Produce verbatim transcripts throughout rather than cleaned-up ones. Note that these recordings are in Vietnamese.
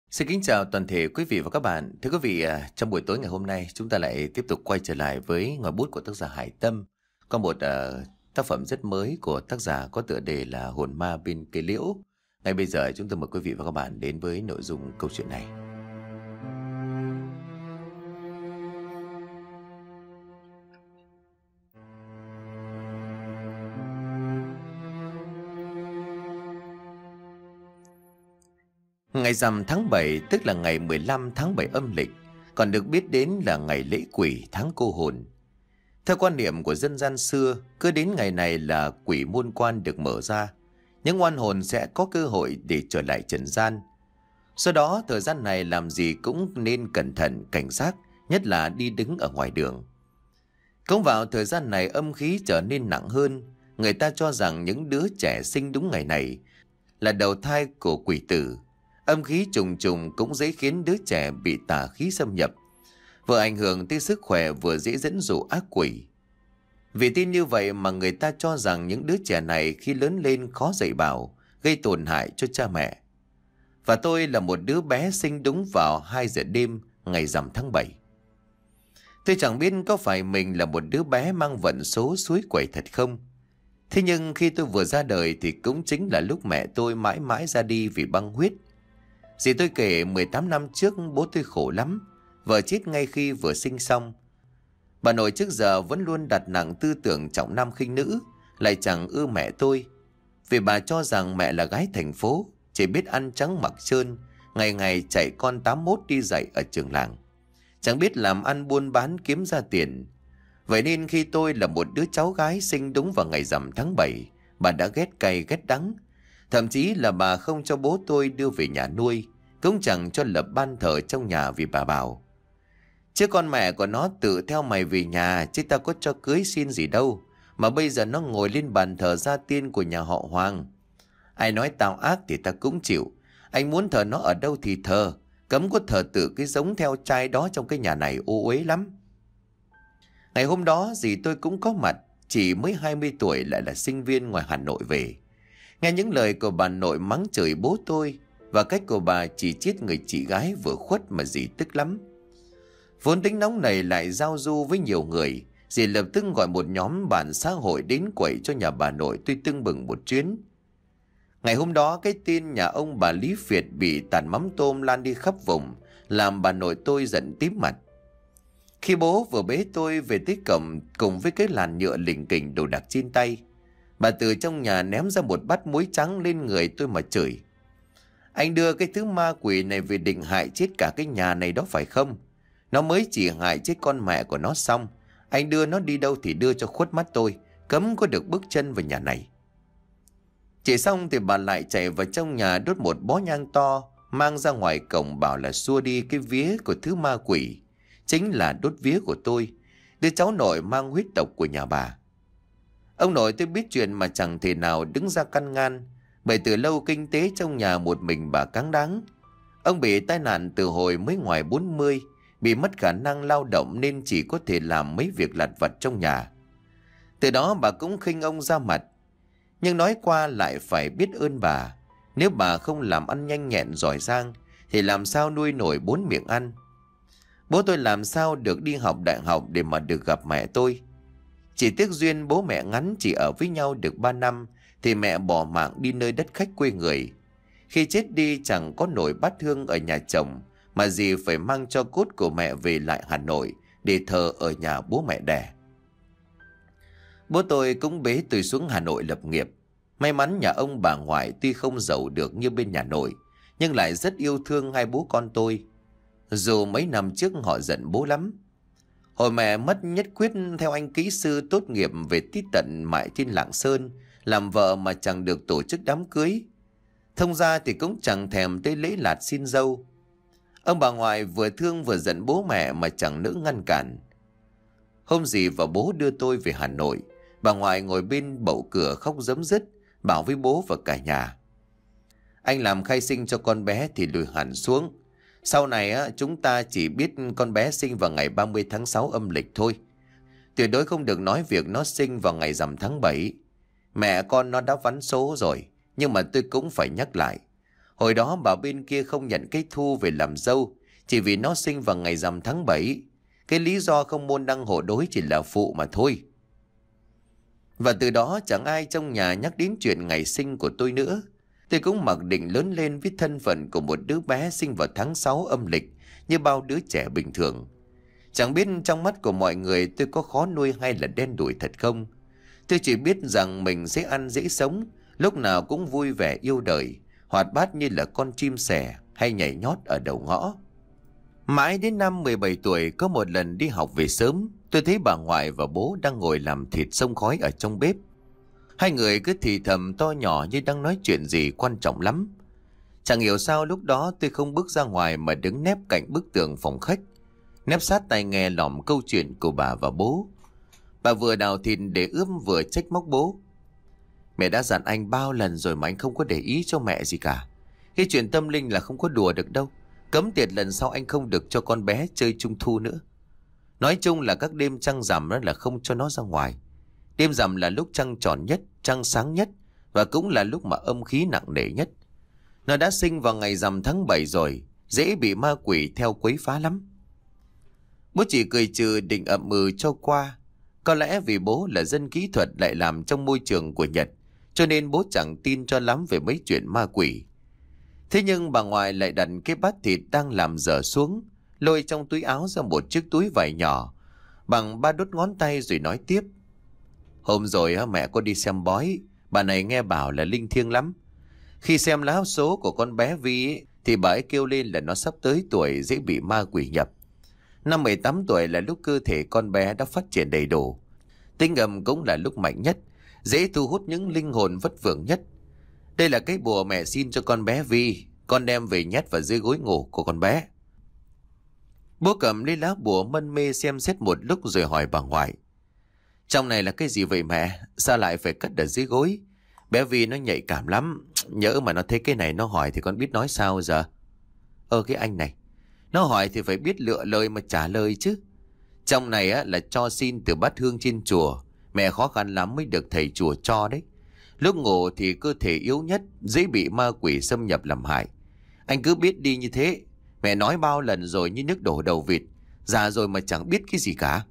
Xin kính chào toàn thể quý vị và các bạn. Thưa quý vị, à, trong buổi tối ngày hôm nay chúng ta lại tiếp tục quay trở lại với ngòi bút của tác giả Hải Tâm. Có một à, tác phẩm rất mới của tác giả có tựa đề là Hồn Ma bên cây liễu. Ngay bây giờ chúng tôi mời quý vị và các bạn đến với nội dung câu chuyện này. Ngày rằm tháng bảy, tức là ngày mười lăm tháng bảy âm lịch, còn được biết đến là ngày lễ quỷ tháng cô hồn. Theo quan niệm của dân gian xưa, cứ đến ngày này là quỷ môn quan được mở ra, những oan hồn sẽ có cơ hội để trở lại trần gian. Do đó, thời gian này làm gì cũng nên cẩn thận, cảnh giác, nhất là đi đứng ở ngoài đường. Cũng vào thời gian này âm khí trở nên nặng hơn, người ta cho rằng những đứa trẻ sinh đúng ngày này là đầu thai của quỷ tử. Âm khí trùng trùng cũng dễ khiến đứa trẻ bị tà khí xâm nhập, vừa ảnh hưởng tới sức khỏe vừa dễ dẫn dụ ác quỷ. Vì tin như vậy mà người ta cho rằng những đứa trẻ này khi lớn lên khó dạy bảo, gây tổn hại cho cha mẹ. Và tôi là một đứa bé sinh đúng vào hai giờ đêm ngày rằm tháng bảy. Tôi chẳng biết có phải mình là một đứa bé mang vận số suối quẩy thật không. Thế nhưng khi tôi vừa ra đời thì cũng chính là lúc mẹ tôi mãi mãi ra đi vì băng huyết. Dì tôi kể mười tám năm trước bố tôi khổ lắm, vợ chết ngay khi vừa sinh xong. Bà nội trước giờ vẫn luôn đặt nặng tư tưởng trọng nam khinh nữ, lại chẳng ưa mẹ tôi. Vì bà cho rằng mẹ là gái thành phố, chỉ biết ăn trắng mặc trơn, ngày ngày chạy con tám mốt đi dạy ở trường làng. Chẳng biết làm ăn buôn bán kiếm ra tiền. Vậy nên khi tôi là một đứa cháu gái sinh đúng vào ngày rằm tháng bảy, bà đã ghét cay ghét đắng. Thậm chí là bà không cho bố tôi đưa về nhà nuôi, cũng chẳng cho lập ban thờ trong nhà vì bà bảo: chứ con mẹ của nó tự theo mày về nhà, chứ ta có cho cưới xin gì đâu, mà bây giờ nó ngồi lên bàn thờ gia tiên của nhà họ Hoàng. Ai nói tao ác thì ta cũng chịu, anh muốn thờ nó ở đâu thì thờ, cấm có thờ tự cái giống theo trai đó trong cái nhà này ô uế lắm. Ngày hôm đó dì tôi cũng có mặt, chỉ mới hai mươi tuổi lại là sinh viên ngoài Hà Nội về. Nghe những lời của bà nội mắng chửi bố tôi và cách của bà chỉ trích người chị gái vừa khuất mà dì tức lắm. Vốn tính nóng này lại giao du với nhiều người, dì lập tức gọi một nhóm bạn xã hội đến quậy cho nhà bà nội tôi tưng bừng một chuyến. Ngày hôm đó cái tin nhà ông bà Lý Việt bị tạt mắm tôm lan đi khắp vùng, làm bà nội tôi giận tím mặt. Khi bố vừa bế tôi về tới cổng cùng với cái làn nhựa lỉnh kỉnh đồ đạc trên tay, bà từ trong nhà ném ra một bát muối trắng lên người tôi mà chửi: anh đưa cái thứ ma quỷ này về định hại chết cả cái nhà này đó phải không? Nó mới chỉ hại chết con mẹ của nó xong, anh đưa nó đi đâu thì đưa cho khuất mắt tôi, cấm có được bước chân vào nhà này. Chỉ xong thì bà lại chạy vào trong nhà đốt một bó nhang to, mang ra ngoài cổng bảo là xua đi cái vía của thứ ma quỷ, chính là đốt vía của tôi, đứa cháu nội mang huyết tộc của nhà bà. Ông nội tôi biết chuyện mà chẳng thể nào đứng ra căn ngăn, bởi từ lâu kinh tế trong nhà một mình bà cáng đáng. Ông bị tai nạn từ hồi mới ngoài bốn mươi, bị mất khả năng lao động nên chỉ có thể làm mấy việc lặt vặt trong nhà. Từ đó bà cũng khinh ông ra mặt. Nhưng nói qua lại phải biết ơn bà. Nếu bà không làm ăn nhanh nhẹn giỏi giang thì làm sao nuôi nổi bốn miệng ăn. Bố tôi làm sao được đi học đại học để mà được gặp mẹ tôi. Chỉ tiếc duyên bố mẹ ngắn chỉ ở với nhau được ba năm thì mẹ bỏ mạng đi nơi đất khách quê người. Khi chết đi chẳng có nổi bát hương ở nhà chồng, mà dì phải mang cho cốt của mẹ về lại Hà Nội để thờ ở nhà bố mẹ đẻ. Bố tôi cũng bế tôi xuống Hà Nội lập nghiệp. May mắn nhà ông bà ngoại tuy không giàu được như bên nhà nội, nhưng lại rất yêu thương hai bố con tôi. Dù mấy năm trước họ giận bố lắm. Hồi mẹ mất nhất quyết theo anh kỹ sư tốt nghiệp về tít tận mại trên Lạng Sơn, làm vợ mà chẳng được tổ chức đám cưới. Thông ra thì cũng chẳng thèm tới lễ lạt xin dâu. Ông bà ngoại vừa thương vừa giận bố mẹ mà chẳng nỡ ngăn cản. Hôm dì và bố đưa tôi về Hà Nội, bà ngoại ngồi bên bậu cửa khóc rấm rứt, bảo với bố và cả nhà: anh làm khai sinh cho con bé thì lùi hẳn xuống. Sau này á, chúng ta chỉ biết con bé sinh vào ngày ba mươi tháng sáu âm lịch thôi. Tuyệt đối không được nói việc nó sinh vào ngày rằm tháng bảy. Mẹ con nó đã vắn số rồi, nhưng mà tôi cũng phải nhắc lại. Hồi đó bà bên kia không nhận cái Thu về làm dâu, chỉ vì nó sinh vào ngày rằm tháng bảy. Cái lý do không môn đăng hộ đối chỉ là phụ mà thôi. Và từ đó chẳng ai trong nhà nhắc đến chuyện ngày sinh của tôi nữa. Tôi cũng mặc định lớn lên với thân phận của một đứa bé sinh vào tháng sáu âm lịch như bao đứa trẻ bình thường. Chẳng biết trong mắt của mọi người tôi có khó nuôi hay là đen đủi thật không. Tôi chỉ biết rằng mình dễ ăn dễ sống, lúc nào cũng vui vẻ yêu đời, hoạt bát như là con chim sẻ hay nhảy nhót ở đầu ngõ. Mãi đến năm mười bảy tuổi, có một lần đi học về sớm, tôi thấy bà ngoại và bố đang ngồi làm thịt xông khói ở trong bếp. Hai người cứ thì thầm to nhỏ như đang nói chuyện gì quan trọng lắm. Chẳng hiểu sao lúc đó tôi không bước ra ngoài mà đứng nép cạnh bức tường phòng khách, nép sát tai nghe lỏm câu chuyện của bà và bố. Bà vừa đào thịt để ướm vừa trách móc bố. Mẹ đã dặn anh bao lần rồi mà anh không có để ý cho mẹ gì cả. Cái chuyện tâm linh là không có đùa được đâu. Cấm tiệt lần sau anh không được cho con bé chơi trung thu nữa. Nói chung là các đêm trăng rằm đó là không cho nó ra ngoài. Đêm rằm là lúc trăng tròn nhất, trăng sáng nhất, và cũng là lúc mà âm khí nặng nề nhất. Nó đã sinh vào ngày rằm tháng bảy rồi, dễ bị ma quỷ theo quấy phá lắm. Bố chỉ cười trừ định ậm ừ cho qua. Có lẽ vì bố là dân kỹ thuật lại làm trong môi trường của Nhật, cho nên bố chẳng tin cho lắm về mấy chuyện ma quỷ. Thế nhưng bà ngoại lại đặt cái bát thịt đang làm dở xuống, lôi trong túi áo ra một chiếc túi vải nhỏ, bằng ba đốt ngón tay rồi nói tiếp. Hôm rồi mẹ có đi xem bói, bà này nghe bảo là linh thiêng lắm. Khi xem lá số của con bé Vi thì bà ấy kêu lên là nó sắp tới tuổi dễ bị ma quỷ nhập. Năm mười tám tuổi là lúc cơ thể con bé đã phát triển đầy đủ. Tinh âm cũng là lúc mạnh nhất, dễ thu hút những linh hồn vất vưởng nhất. Đây là cái bùa mẹ xin cho con bé Vi, con đem về nhét vào dưới gối ngủ của con bé. Bố cầm lấy lá bùa mân mê xem xét một lúc rồi hỏi bà ngoại. Trong này là cái gì vậy mẹ? Sao lại phải cất ở dưới gối? Bé Vi nó nhạy cảm lắm. Nhỡ mà nó thấy cái này nó hỏi thì con biết nói sao giờ? Ơ cái anh này, nó hỏi thì phải biết lựa lời mà trả lời chứ. Trong này á là cho xin từ bát hương trên chùa. Mẹ khó khăn lắm mới được thầy chùa cho đấy. Lúc ngủ thì cơ thể yếu nhất, dễ bị ma quỷ xâm nhập làm hại. Anh cứ biết đi như thế. Mẹ nói bao lần rồi như nước đổ đầu vịt. Già rồi mà chẳng biết cái gì cả.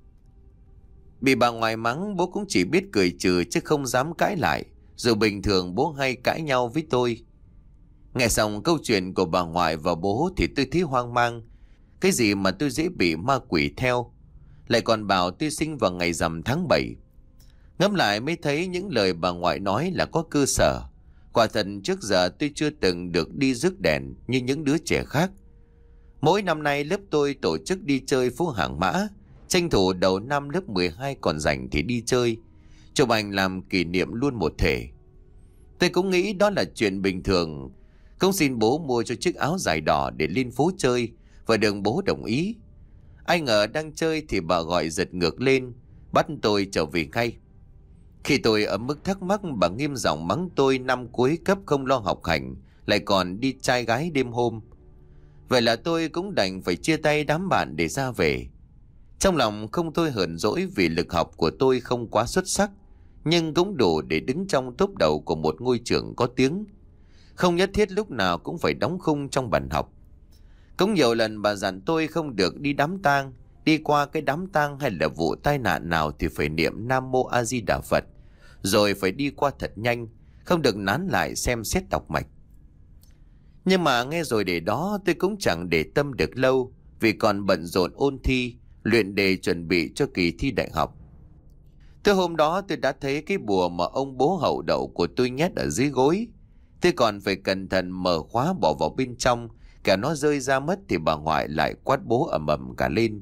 Bị bà ngoại mắng, bố cũng chỉ biết cười trừ chứ không dám cãi lại. Dù bình thường bố hay cãi nhau với tôi. Nghe xong câu chuyện của bà ngoại và bố thì tôi thấy hoang mang. Cái gì mà tôi dễ bị ma quỷ theo? Lại còn bảo tôi sinh vào ngày rằm tháng bảy. Ngẫm lại mới thấy những lời bà ngoại nói là có cơ sở. Quả thật trước giờ tôi chưa từng được đi rước đèn như những đứa trẻ khác. Mỗi năm nay lớp tôi tổ chức đi chơi phố Hàng Mã. Tranh thủ đầu năm lớp mười hai còn rảnh thì đi chơi. Chụp ảnh làm kỷ niệm luôn một thể. Tôi cũng nghĩ đó là chuyện bình thường. Cũng xin bố mua cho chiếc áo dài đỏ để lên phố chơi. Và được bố đồng ý. Ai ngờ đang chơi thì bà gọi giật ngược lên, bắt tôi trở về ngay. Khi tôi ở mức thắc mắc, bà nghiêm giọng mắng tôi năm cuối cấp không lo học hành, lại còn đi trai gái đêm hôm. Vậy là tôi cũng đành phải chia tay đám bạn để ra về. Trong lòng không thôi hờn dỗi vì lực học của tôi không quá xuất sắc, nhưng cũng đủ để đứng trong tốp đầu của một ngôi trường có tiếng. Không nhất thiết lúc nào cũng phải đóng khung trong bàn học. Cũng nhiều lần bà dặn tôi không được đi đám tang, đi qua cái đám tang hay là vụ tai nạn nào thì phải niệm Nam Mô A Di Đà Phật, rồi phải đi qua thật nhanh, không được nán lại xem xét đọc mạch. Nhưng mà nghe rồi để đó tôi cũng chẳng để tâm được lâu, vì còn bận rộn ôn thi, luyện đề chuẩn bị cho kỳ thi đại học. Từ hôm đó tôi đã thấy cái bùa mà ông bố hậu đậu của tôi nhét ở dưới gối. Tôi còn phải cẩn thận mở khóa bỏ vào bên trong, kẻo nó rơi ra mất thì bà ngoại lại quát bố ầm ầm cả lên.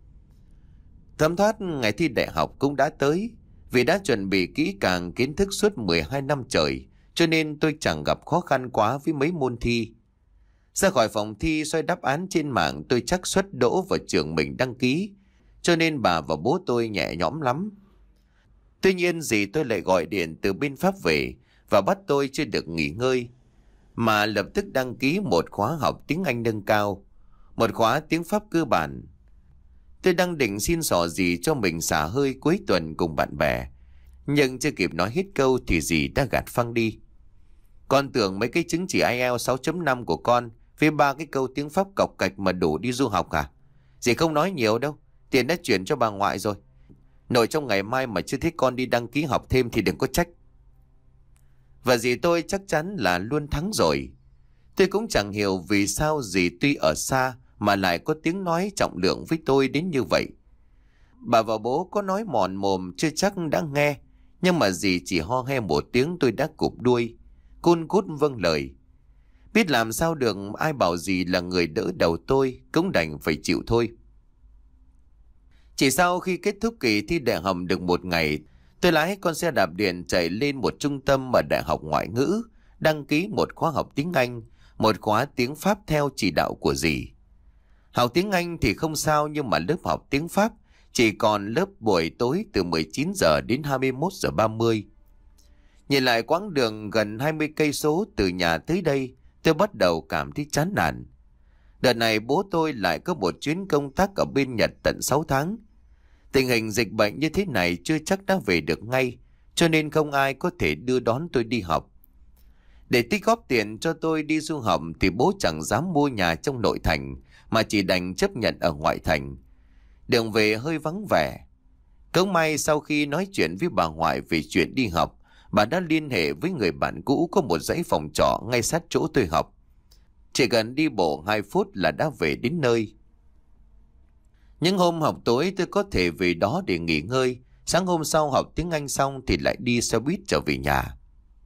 Thấm thoát ngày thi đại học cũng đã tới. Vì đã chuẩn bị kỹ càng kiến thức suốt mười hai năm trời, cho nên tôi chẳng gặp khó khăn quá với mấy môn thi. Ra khỏi phòng thi xoay đáp án trên mạng, tôi chắc suất đỗ vào trường mình đăng ký, cho nên bà và bố tôi nhẹ nhõm lắm. Tuy nhiên dì tôi lại gọi điện từ bên Pháp về và bắt tôi chưa được nghỉ ngơi, mà lập tức đăng ký một khóa học tiếng Anh nâng cao, một khóa tiếng Pháp cơ bản. Tôi đang định xin xỏ dì cho mình xả hơi cuối tuần cùng bạn bè, nhưng chưa kịp nói hết câu thì dì đã gạt phăng đi. Con tưởng mấy cái chứng chỉ ai eo sáu chấm năm của con với ba cái câu tiếng Pháp cọc cạch mà đủ đi du học à? Dì không nói nhiều đâu, tiền đã chuyển cho bà ngoại rồi. Nội trong ngày mai mà chưa thấy con đi đăng ký học thêm thì đừng có trách. Và dì tôi chắc chắn là luôn thắng rồi. Tôi cũng chẳng hiểu vì sao dì tuy ở xa mà lại có tiếng nói trọng lượng với tôi đến như vậy. Bà và bố có nói mòn mồm chưa chắc đã nghe, nhưng mà dì chỉ ho he một tiếng tôi đã cụp đuôi, cun cút vâng lời. Biết làm sao được, ai bảo dì là người đỡ đầu tôi, cũng đành phải chịu thôi. Chỉ sau khi kết thúc kỳ thi đại học được một ngày, tôi lái con xe đạp điện chạy lên một trung tâm ở Đại học Ngoại ngữ, đăng ký một khóa học tiếng Anh, một khóa tiếng Pháp theo chỉ đạo của dì. Học tiếng Anh thì không sao, nhưng mà lớp học tiếng Pháp chỉ còn lớp buổi tối từ mười chín giờ đến hai mươi mốt giờ ba mươi. Nhìn lại quãng đường gần hai mươi cây số từ nhà tới đây, tôi bắt đầu cảm thấy chán nản. Đợt này bố tôi lại có một chuyến công tác ở bên Nhật tận sáu tháng. Tình hình dịch bệnh như thế này chưa chắc đã về được ngay, cho nên không ai có thể đưa đón tôi đi học. Để tích góp tiền cho tôi đi du học thì bố chẳng dám mua nhà trong nội thành, mà chỉ đành chấp nhận ở ngoại thành. Đường về hơi vắng vẻ. Cũng may sau khi nói chuyện với bà ngoại về chuyện đi học, bà đã liên hệ với người bạn cũ có một dãy phòng trọ ngay sát chỗ tôi học. Chỉ cần đi bộ hai phút là đã về đến nơi. Những hôm học tối tôi có thể về đó để nghỉ ngơi. Sáng hôm sau học tiếng Anh xong thì lại đi xe buýt trở về nhà.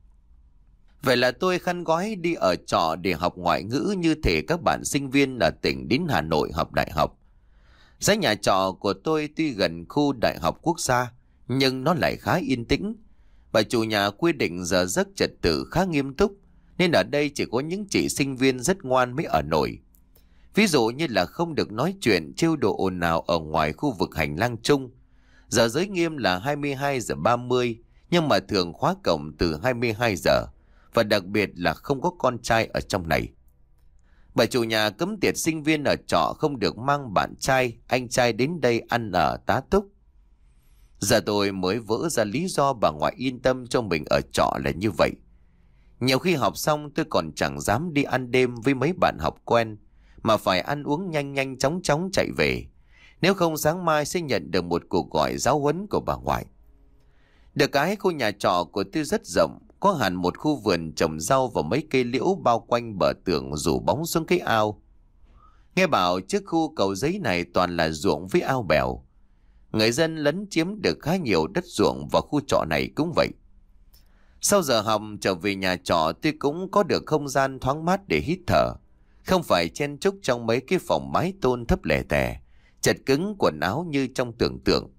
Vậy là tôi khăn gói đi ở trọ để học ngoại ngữ như thể các bạn sinh viên ở tỉnh đến Hà Nội học đại học. Giá nhà trọ của tôi tuy gần khu Đại học Quốc gia, nhưng nó lại khá yên tĩnh. Bà chủ nhà quy định giờ giấc trật tự khá nghiêm túc, nên ở đây chỉ có những chị sinh viên rất ngoan mới ở nổi. Ví dụ như là không được nói chuyện trêu đùa ồn ào ở ngoài khu vực hành lang chung. Giờ giới nghiêm là hai mươi hai giờ ba mươi, nhưng mà thường khóa cổng từ hai mươi hai giờ, và đặc biệt là không có con trai ở trong này. Bà chủ nhà cấm tiệt sinh viên ở trọ không được mang bạn trai, anh trai đến đây ăn ở tá túc. Giờ tôi mới vỡ ra lý do bà ngoại yên tâm cho mình ở trọ là như vậy. Nhiều khi học xong tôi còn chẳng dám đi ăn đêm với mấy bạn học quen, mà phải ăn uống nhanh nhanh chóng chóng chạy về. Nếu không sáng mai sẽ nhận được một cuộc gọi giáo huấn của bà ngoại. Được cái khu nhà trọ của tôi rất rộng, có hẳn một khu vườn trồng rau và mấy cây liễu bao quanh bờ tường rủ bóng xuống cái ao. Nghe bảo trước khu cầu giấy này toàn là ruộng với ao bèo. Người dân lấn chiếm được khá nhiều đất ruộng, và khu trọ này cũng vậy. Sau giờ học trở về nhà trọ, tôi cũng có được không gian thoáng mát để hít thở, không phải chen chúc trong mấy cái phòng mái tôn thấp lẻ tẻ, chật cứng quần áo như trong tưởng tượng.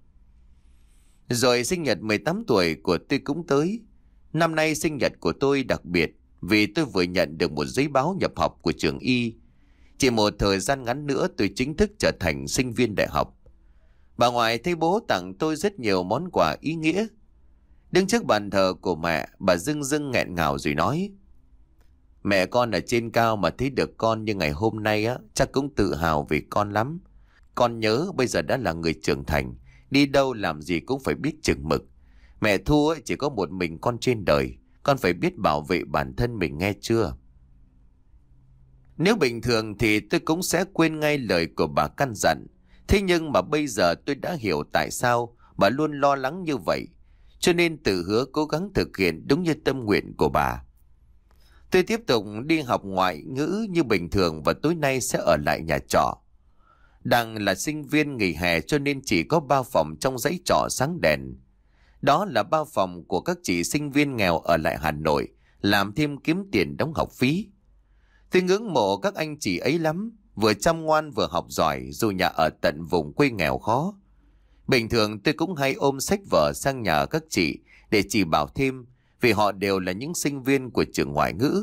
Rồi sinh nhật mười tám tuổi của tôi cũng tới. Năm nay sinh nhật của tôi đặc biệt vì tôi vừa nhận được một giấy báo nhập học của trường Y. Chỉ một thời gian ngắn nữa tôi chính thức trở thành sinh viên đại học. Bà ngoại thấy bố tặng tôi rất nhiều món quà ý nghĩa. Đứng trước bàn thờ của mẹ, bà rưng rưng nghẹn ngào rồi nói: Mẹ con ở trên cao mà thấy được con như ngày hôm nay á, chắc cũng tự hào về con lắm. Con nhớ bây giờ đã là người trưởng thành, đi đâu làm gì cũng phải biết chừng mực. Mẹ thua chỉ có một mình con trên đời, con phải biết bảo vệ bản thân mình, nghe chưa? Nếu bình thường thì tôi cũng sẽ quên ngay lời của bà căn dặn. Thế nhưng mà bây giờ tôi đã hiểu tại sao bà luôn lo lắng như vậy, cho nên tự hứa cố gắng thực hiện đúng như tâm nguyện của bà. Tôi tiếp tục đi học ngoại ngữ như bình thường, và tối nay sẽ ở lại nhà trọ. Đang là sinh viên nghỉ hè cho nên chỉ có ba phòng trong dãy trọ sáng đèn. Đó là ba phòng của các chị sinh viên nghèo ở lại Hà Nội, làm thêm kiếm tiền đóng học phí. Tôi ngưỡng mộ các anh chị ấy lắm, vừa chăm ngoan vừa học giỏi dù nhà ở tận vùng quê nghèo khó. Bình thường tôi cũng hay ôm sách vở sang nhà các chị để chỉ bảo thêm, vì họ đều là những sinh viên của trường ngoại ngữ.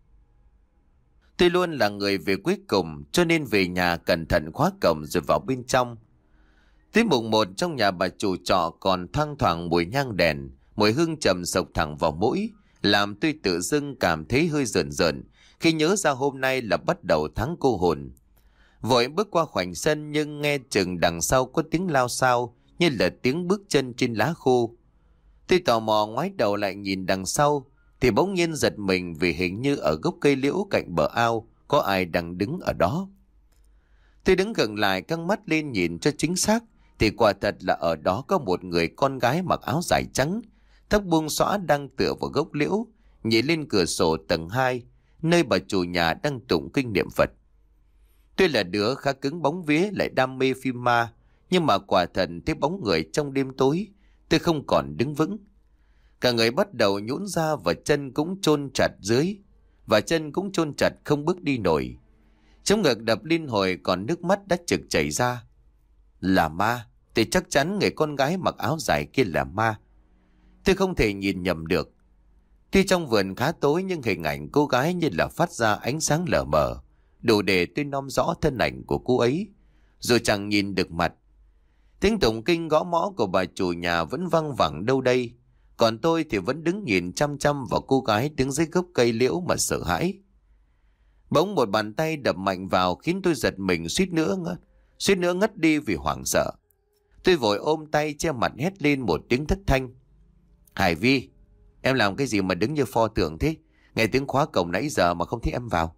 Tôi luôn là người về cuối cùng, cho nên về nhà cẩn thận khóa cổng rồi vào bên trong. Tới mùng một trong nhà bà chủ trọ còn thoang thoảng mùi nhang đèn, mùi hương trầm sộc thẳng vào mũi, làm tôi tự dưng cảm thấy hơi rợn rợn khi nhớ ra hôm nay là bắt đầu tháng cô hồn. Vội bước qua khoảnh sân, nhưng nghe chừng đằng sau có tiếng lao xao như là tiếng bước chân trên lá khô. Tôi tò mò ngoái đầu lại nhìn đằng sau, thì bỗng nhiên giật mình vì hình như ở gốc cây liễu cạnh bờ ao có ai đang đứng ở đó. Tôi đứng gần lại căng mắt lên nhìn cho chính xác, thì quả thật là ở đó có một người con gái mặc áo dài trắng, tóc buông xõa đang tựa vào gốc liễu, nhìn lên cửa sổ tầng hai, nơi bà chủ nhà đang tụng kinh niệm Phật. Tuy là đứa khá cứng bóng vía lại đam mê phim ma, nhưng mà quả thật thấy bóng người trong đêm tối, tôi không còn đứng vững. Cả người bắt đầu nhũn ra và chân cũng chôn chặt dưới, và chân cũng chôn chặt không bước đi nổi. Trong ngực đập liên hồi, còn nước mắt đã trực chảy ra. Là ma, thì chắc chắn người con gái mặc áo dài kia là ma. Tôi không thể nhìn nhầm được. Tuy trong vườn khá tối nhưng hình ảnh cô gái như là phát ra ánh sáng lờ mờ, đủ để tôi nom rõ thân ảnh của cô ấy, dù chẳng nhìn được mặt. Tiếng tụng kinh gõ mõ của bà chủ nhà vẫn văng vẳng đâu đây, còn tôi thì vẫn đứng nhìn chăm chăm vào cô gái đứng dưới gốc cây liễu mà sợ hãi. Bỗng một bàn tay đập mạnh vào khiến tôi giật mình, suýt nữa ngất, suýt nữa ngất đi vì hoảng sợ. Tôi vội ôm tay che mặt hét lên một tiếng thất thanh. Hải Vi, em làm cái gì mà đứng như pho tượng thế? Nghe tiếng khóa cổng nãy giờ mà không thấy em vào.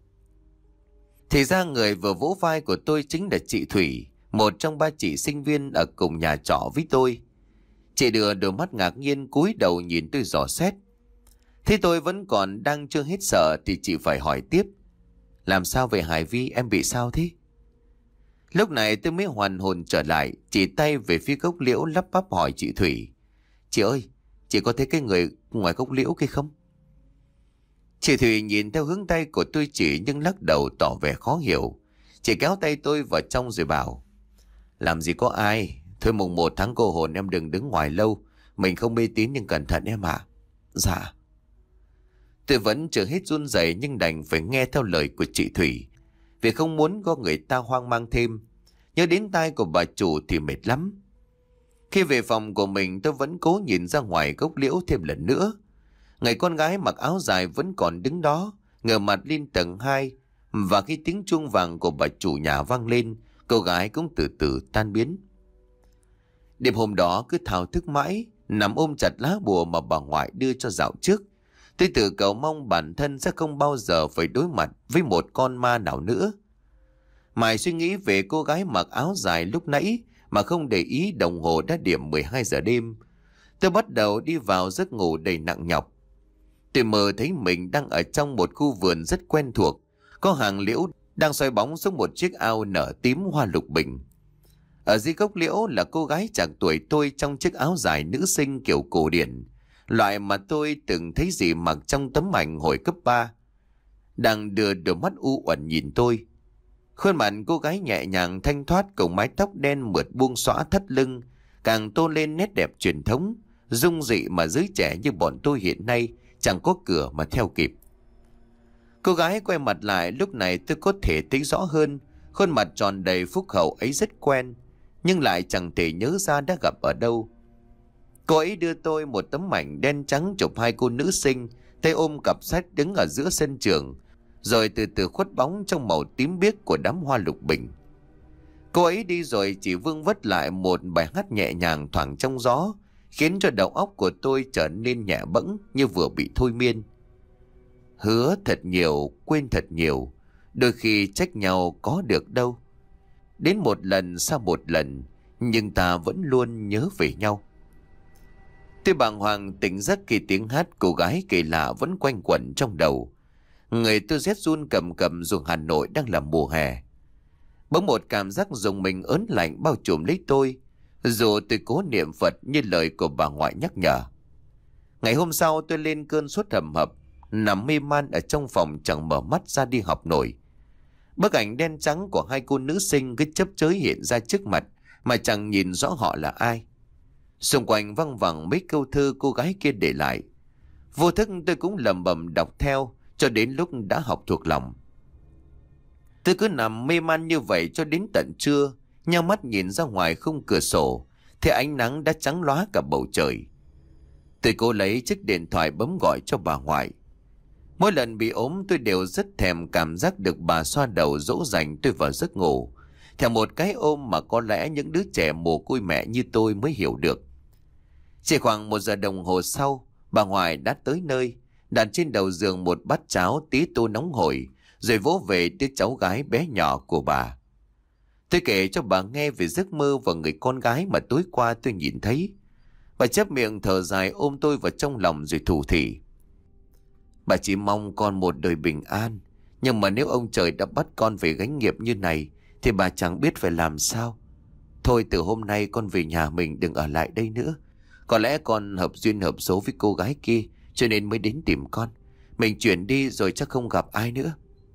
Thì ra người vừa vỗ vai của tôi chính là chị Thủy, một trong ba chị sinh viên ở cùng nhà trọ với tôi. Chị đưa đôi mắt ngạc nhiên cúi đầu nhìn tôi dò xét. Thế tôi vẫn còn đang chưa hết sợ thì chị phải hỏi tiếp. Làm sao vậy Hải Vi, em bị sao thế? Lúc này tôi mới hoàn hồn trở lại, chỉ tay về phía gốc liễu lắp bắp hỏi chị Thủy. Chị ơi, chị có thấy cái người ngoài gốc liễu kia không? Chị Thủy nhìn theo hướng tay của tôi chỉ nhưng lắc đầu tỏ vẻ khó hiểu. Chị kéo tay tôi vào trong rồi bảo. Làm gì có ai, thôi mùng một tháng cô hồn em đừng đứng ngoài lâu. Mình không mê tín nhưng cẩn thận em ạ. À? Dạ. Tôi vẫn chưa hết run rẩy nhưng đành phải nghe theo lời của chị Thủy, vì không muốn có người ta hoang mang thêm. Nhớ đến tai của bà chủ thì mệt lắm. Khi về phòng của mình tôi vẫn cố nhìn ra ngoài gốc liễu thêm lần nữa. Người con gái mặc áo dài vẫn còn đứng đó, ngửa mặt lên tầng hai, và khi tiếng chuông vàng của bà chủ nhà vang lên, cô gái cũng từ từ tan biến. Đêm hôm đó cứ thao thức mãi, nằm ôm chặt lá bùa mà bà ngoại đưa cho dạo trước. Tôi tự cầu mong bản thân sẽ không bao giờ phải đối mặt với một con ma nào nữa. Mãi suy nghĩ về cô gái mặc áo dài lúc nãy mà không để ý đồng hồ đã điểm mười hai giờ đêm. Tôi bắt đầu đi vào giấc ngủ đầy nặng nhọc. Tôi mơ thấy mình đang ở trong một khu vườn rất quen thuộc. Có hàng liễu đang xoay bóng xuống một chiếc ao nở tím hoa lục bình. Ở dưới gốc liễu là cô gái chạc tuổi tôi trong chiếc áo dài nữ sinh kiểu cổ điển, loại mà tôi từng thấy dì mặc trong tấm ảnh hồi cấp ba. Đang đưa đôi mắt u uẩn nhìn tôi. Khuôn mặt cô gái nhẹ nhàng thanh thoát cùng mái tóc đen mượt buông xõa thắt lưng càng tôn lên nét đẹp truyền thống, dung dị mà giới trẻ như bọn tôi hiện nay chẳng có cửa mà theo kịp. Cô gái quay mặt lại, lúc này tôi có thể thấy rõ hơn. Khuôn mặt tròn đầy phúc hậu ấy rất quen, nhưng lại chẳng thể nhớ ra đã gặp ở đâu. Cô ấy đưa tôi một tấm ảnh đen trắng chụp hai cô nữ sinh tay ôm cặp sách đứng ở giữa sân trường, rồi từ từ khuất bóng trong màu tím biếc của đám hoa lục bình. Cô ấy đi rồi chỉ vương vất lại một bài hát nhẹ nhàng thoảng trong gió, khiến cho đầu óc của tôi trở nên nhẹ bẫng như vừa bị thôi miên. Hứa thật nhiều, quên thật nhiều, đôi khi trách nhau có được đâu. Đến một lần sau một lần, nhưng ta vẫn luôn nhớ về nhau. Tôi bàng hoàng tỉnh giấc khi tiếng hát cô gái kỳ lạ vẫn quanh quẩn trong đầu. Người tôi rét run cầm cầm dù Hà Nội đang là mùa hè. Bỗng một cảm giác rùng mình ớn lạnh bao trùm lấy tôi, dù tôi cố niệm Phật như lời của bà ngoại nhắc nhở. Ngày hôm sau tôi lên cơn sốt hầm hập, nằm mê man ở trong phòng chẳng mở mắt ra đi học nổi. Bức ảnh đen trắng của hai cô nữ sinh cứ chớp chới hiện ra trước mặt mà chẳng nhìn rõ họ là ai. Xung quanh văng vẳng mấy câu thơ cô gái kia để lại. Vô thức tôi cũng lẩm bẩm đọc theo cho đến lúc đã học thuộc lòng. Tôi cứ nằm mê man như vậy cho đến tận trưa, nhắm mắt nhìn ra ngoài khung cửa sổ thì ánh nắng đã trắng lóa cả bầu trời. Tôi cố lấy chiếc điện thoại bấm gọi cho bà ngoại. Mỗi lần bị ốm tôi đều rất thèm cảm giác được bà xoa đầu dỗ dành tôi vào giấc ngủ, theo một cái ôm mà có lẽ những đứa trẻ mồ côi mẹ như tôi mới hiểu được. Chỉ khoảng một giờ đồng hồ sau, bà ngoại đã tới nơi. đặt trên đầu giường một bát cháo tí tô nóng hổi, rồi vỗ về đứa cháu gái bé nhỏ của bà. Tôi kể cho bà nghe về giấc mơ và người con gái mà tối qua tôi nhìn thấy. Bà chép miệng thở dài ôm tôi vào trong lòng rồi thủ thỉ. Bà chỉ mong con một đời bình an, nhưng mà nếu ông trời đã bắt con phải gánh nghiệp như này thì bà chẳng biết phải làm sao. Thôi từ hôm nay con về nhà mình, đừng ở lại đây nữa. Có lẽ con hợp duyên hợp số với cô gái kia cho nên mới đến tìm con. Mình chuyển đi rồi chắc không gặp ai nữa.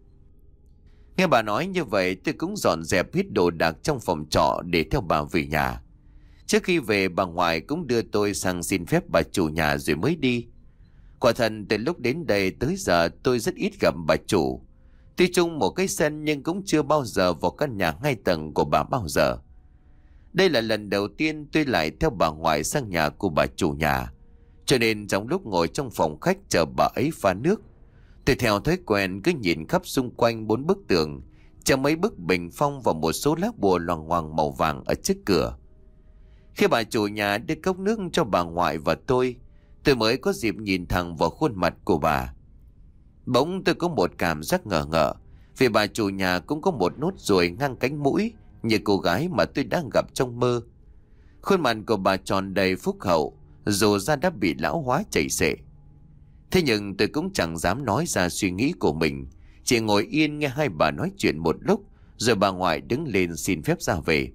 Nghe bà nói như vậy, tôi cũng dọn dẹp hết đồ đạc trong phòng trọ để theo bà về nhà. Trước khi về, bà ngoại cũng đưa tôi sang xin phép bà chủ nhà rồi mới đi. Quả thật từ lúc đến đây tới giờ tôi rất ít gặp bà chủ. Tuy chung một cái sân nhưng cũng chưa bao giờ vào căn nhà hai tầng của bà bao giờ. Đây là lần đầu tiên tôi lại theo bà ngoại sang nhà của bà chủ nhà. Cho nên trong lúc ngồi trong phòng khách chờ bà ấy pha nước, tôi theo thói quen cứ nhìn khắp xung quanh bốn bức tường, chờ mấy bức bình phong và một số lá bùa loằng ngoằng màu vàng ở trước cửa. Khi bà chủ nhà đưa cốc nước cho bà ngoại và tôi, tôi mới có dịp nhìn thẳng vào khuôn mặt của bà. Bỗng tôi có một cảm giác ngờ ngợ, vì bà chủ nhà cũng có một nốt ruồi ngang cánh mũi như cô gái mà tôi đang gặp trong mơ. Khuôn mặt của bà tròn đầy phúc hậu, dù da đã bị lão hóa chảy xệ. Thế nhưng tôi cũng chẳng dám nói ra suy nghĩ của mình, chỉ ngồi yên nghe hai bà nói chuyện một lúc, rồi bà ngoại đứng lên xin phép ra về.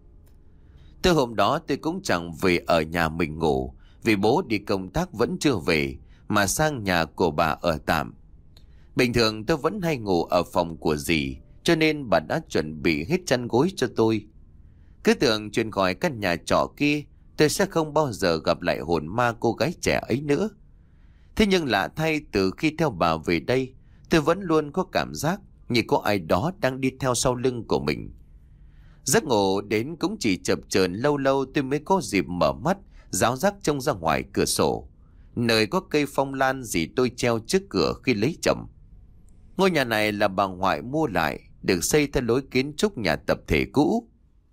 Từ hôm đó tôi cũng chẳng về ở nhà mình ngủ, vì bố đi công tác vẫn chưa về, mà sang nhà của bà ở tạm. Bình thường tôi vẫn hay ngủ ở phòng của dì, cho nên bà đã chuẩn bị hết chăn gối cho tôi. Cứ tưởng chuyển khỏi căn nhà trọ kia, tôi sẽ không bao giờ gặp lại hồn ma cô gái trẻ ấy nữa. Thế nhưng lạ thay, từ khi theo bà về đây, tôi vẫn luôn có cảm giác như có ai đó đang đi theo sau lưng của mình. Giấc ngủ đến cũng chỉ chập chờn, lâu lâu tôi mới có dịp mở mắt, ráo rác trông ra ngoài cửa sổ, nơi có cây phong lan dì tôi treo trước cửa khi lấy chồng. Ngôi nhà này là bà ngoại mua lại, được xây theo lối kiến trúc nhà tập thể cũ.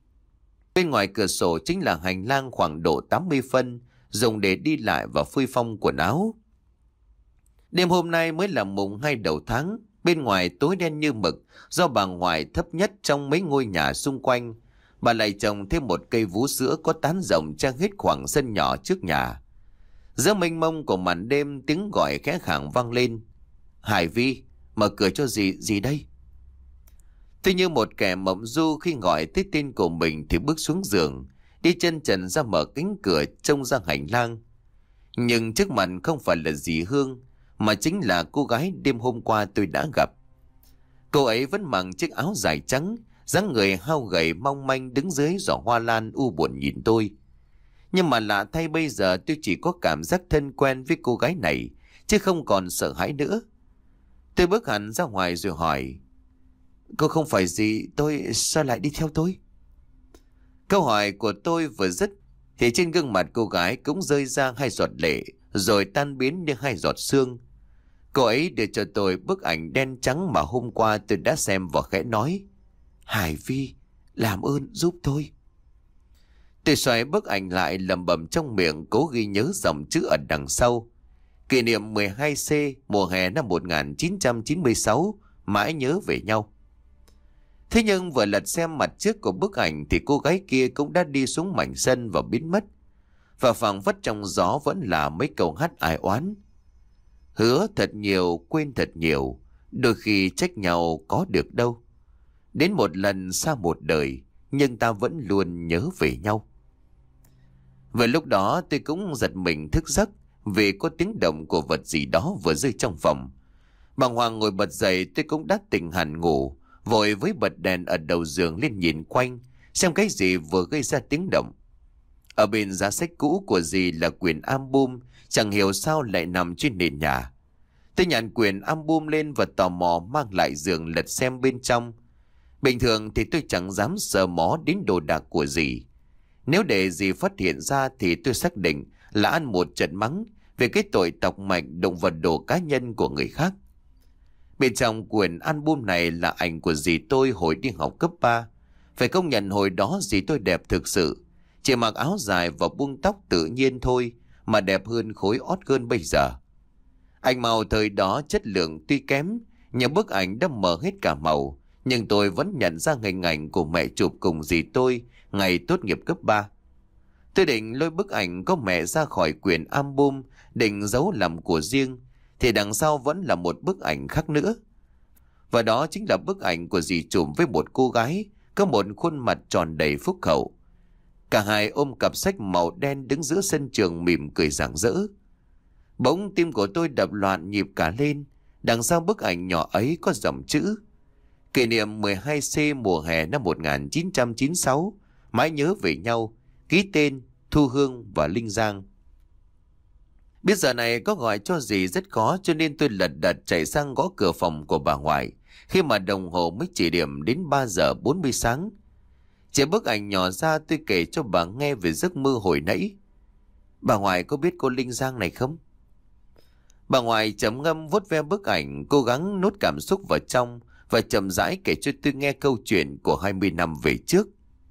Bên ngoài cửa sổ chính là hành lang khoảng độ tám mươi phân, dùng để đi lại và phơi phong quần áo. Đêm hôm nay mới là mùng hai đầu tháng, bên ngoài tối đen như mực do bà ngoại thấp nhất trong mấy ngôi nhà xung quanh. Bà lại trồng thêm một cây vú sữa có tán rộng trang hết khoảng sân nhỏ trước nhà. Giữa mênh mông của màn đêm, tiếng gọi khẽ khàng vang lên. Hải Vi, mở cửa cho dì, dì đây. Tôi như một kẻ mộng du khi gọi tới tên của mình thì bước xuống giường, đi chân trần ra mở cánh cửa trông ra hành lang. Nhưng trước mặt không phải là dì Hương, mà chính là cô gái đêm hôm qua tôi đã gặp. Cô ấy vẫn mặc chiếc áo dài trắng, dáng người hao gầy mong manh đứng dưới giỏ hoa lan u buồn nhìn tôi. Nhưng mà lạ thay, bây giờ tôi chỉ có cảm giác thân quen với cô gái này, chứ không còn sợ hãi nữa. Tôi bước hẳn ra ngoài rồi hỏi, cô không phải gì, tôi sao lại đi theo tôi? Câu hỏi của tôi vừa dứt thì trên gương mặt cô gái cũng rơi ra hai giọt lệ, rồi tan biến như hai giọt sương. Cô ấy đưa cho tôi bức ảnh đen trắng mà hôm qua tôi đã xem và khẽ nói, Hải Vi, làm ơn giúp tôi. Tôi xoay bức ảnh lại, lẩm bẩm trong miệng, cố ghi nhớ dòng chữ ở đằng sau. Kỷ niệm mười hai C, mùa hè năm một nghìn chín trăm chín mươi sáu, mãi nhớ về nhau. Thế nhưng vừa lật xem mặt trước của bức ảnh thì cô gái kia cũng đã đi xuống mảnh sân và biến mất. Và phảng phất trong gió vẫn là mấy câu hát ai oán. Hứa thật nhiều, quên thật nhiều, đôi khi trách nhau có được đâu. Đến một lần xa một đời, nhưng ta vẫn luôn nhớ về nhau. Vừa lúc đó tôi cũng giật mình thức giấc vì có tiếng động của vật gì đó vừa rơi trong phòng. Bàng hoàng ngồi bật dậy, tôi cũng đã tỉnh hẳn ngủ, vội với bật đèn ở đầu giường lên nhìn quanh, xem cái gì vừa gây ra tiếng động. Ở bên giá sách cũ của dì là quyển album, chẳng hiểu sao lại nằm trên nền nhà. Tôi nhặt quyển album lên và tò mò mang lại giường lật xem bên trong. Bình thường thì tôi chẳng dám sờ mó đến đồ đạc của dì. Nếu để dì phát hiện ra thì tôi xác định là ăn một trận mắng về cái tội tọc mạch động vật đồ cá nhân của người khác. Bên trong quyển album này là ảnh của dì tôi hồi đi học cấp ba. Phải công nhận hồi đó dì tôi đẹp thực sự. Chỉ mặc áo dài và buông tóc tự nhiên thôi mà đẹp hơn khối ót gơn bây giờ. Ảnh màu thời đó chất lượng tuy kém, nhưng bức ảnh đã mờ hết cả màu. Nhưng tôi vẫn nhận ra hình ảnh của mẹ chụp cùng dì tôi ngày tốt nghiệp cấp ba. Tôi định lôi bức ảnh có mẹ ra khỏi quyển album, định giấu làm của riêng, thì đằng sau vẫn là một bức ảnh khác nữa. Và đó chính là bức ảnh của dì chụp với một cô gái có một khuôn mặt tròn đầy phúc hậu. Cả hai ôm cặp sách màu đen đứng giữa sân trường mỉm cười rạng rỡ. Bỗng tim của tôi đập loạn nhịp cả lên. Đằng sau bức ảnh nhỏ ấy có dòng chữ: kỷ niệm mười hai C mùa hè năm một nghìn chín trăm chín mươi sáu, mãi nhớ về nhau, ký tên Thu Hương và Linh Giang. Biết giờ này có gọi cho dì rất khó, cho nên tôi lật đật chạy sang gõ cửa phòng của bà ngoại, khi mà đồng hồ mới chỉ điểm đến ba giờ bốn mươi sáng. Chỉ bức ảnh nhỏ ra, tôi kể cho bà nghe về giấc mơ hồi nãy. Bà ngoại có biết cô Linh Giang này không? Bà ngoại trầm ngâm vuốt ve bức ảnh, cố gắng nuốt cảm xúc vào trong và chậm rãi kể cho tôi nghe câu chuyện của hai mươi năm về trước.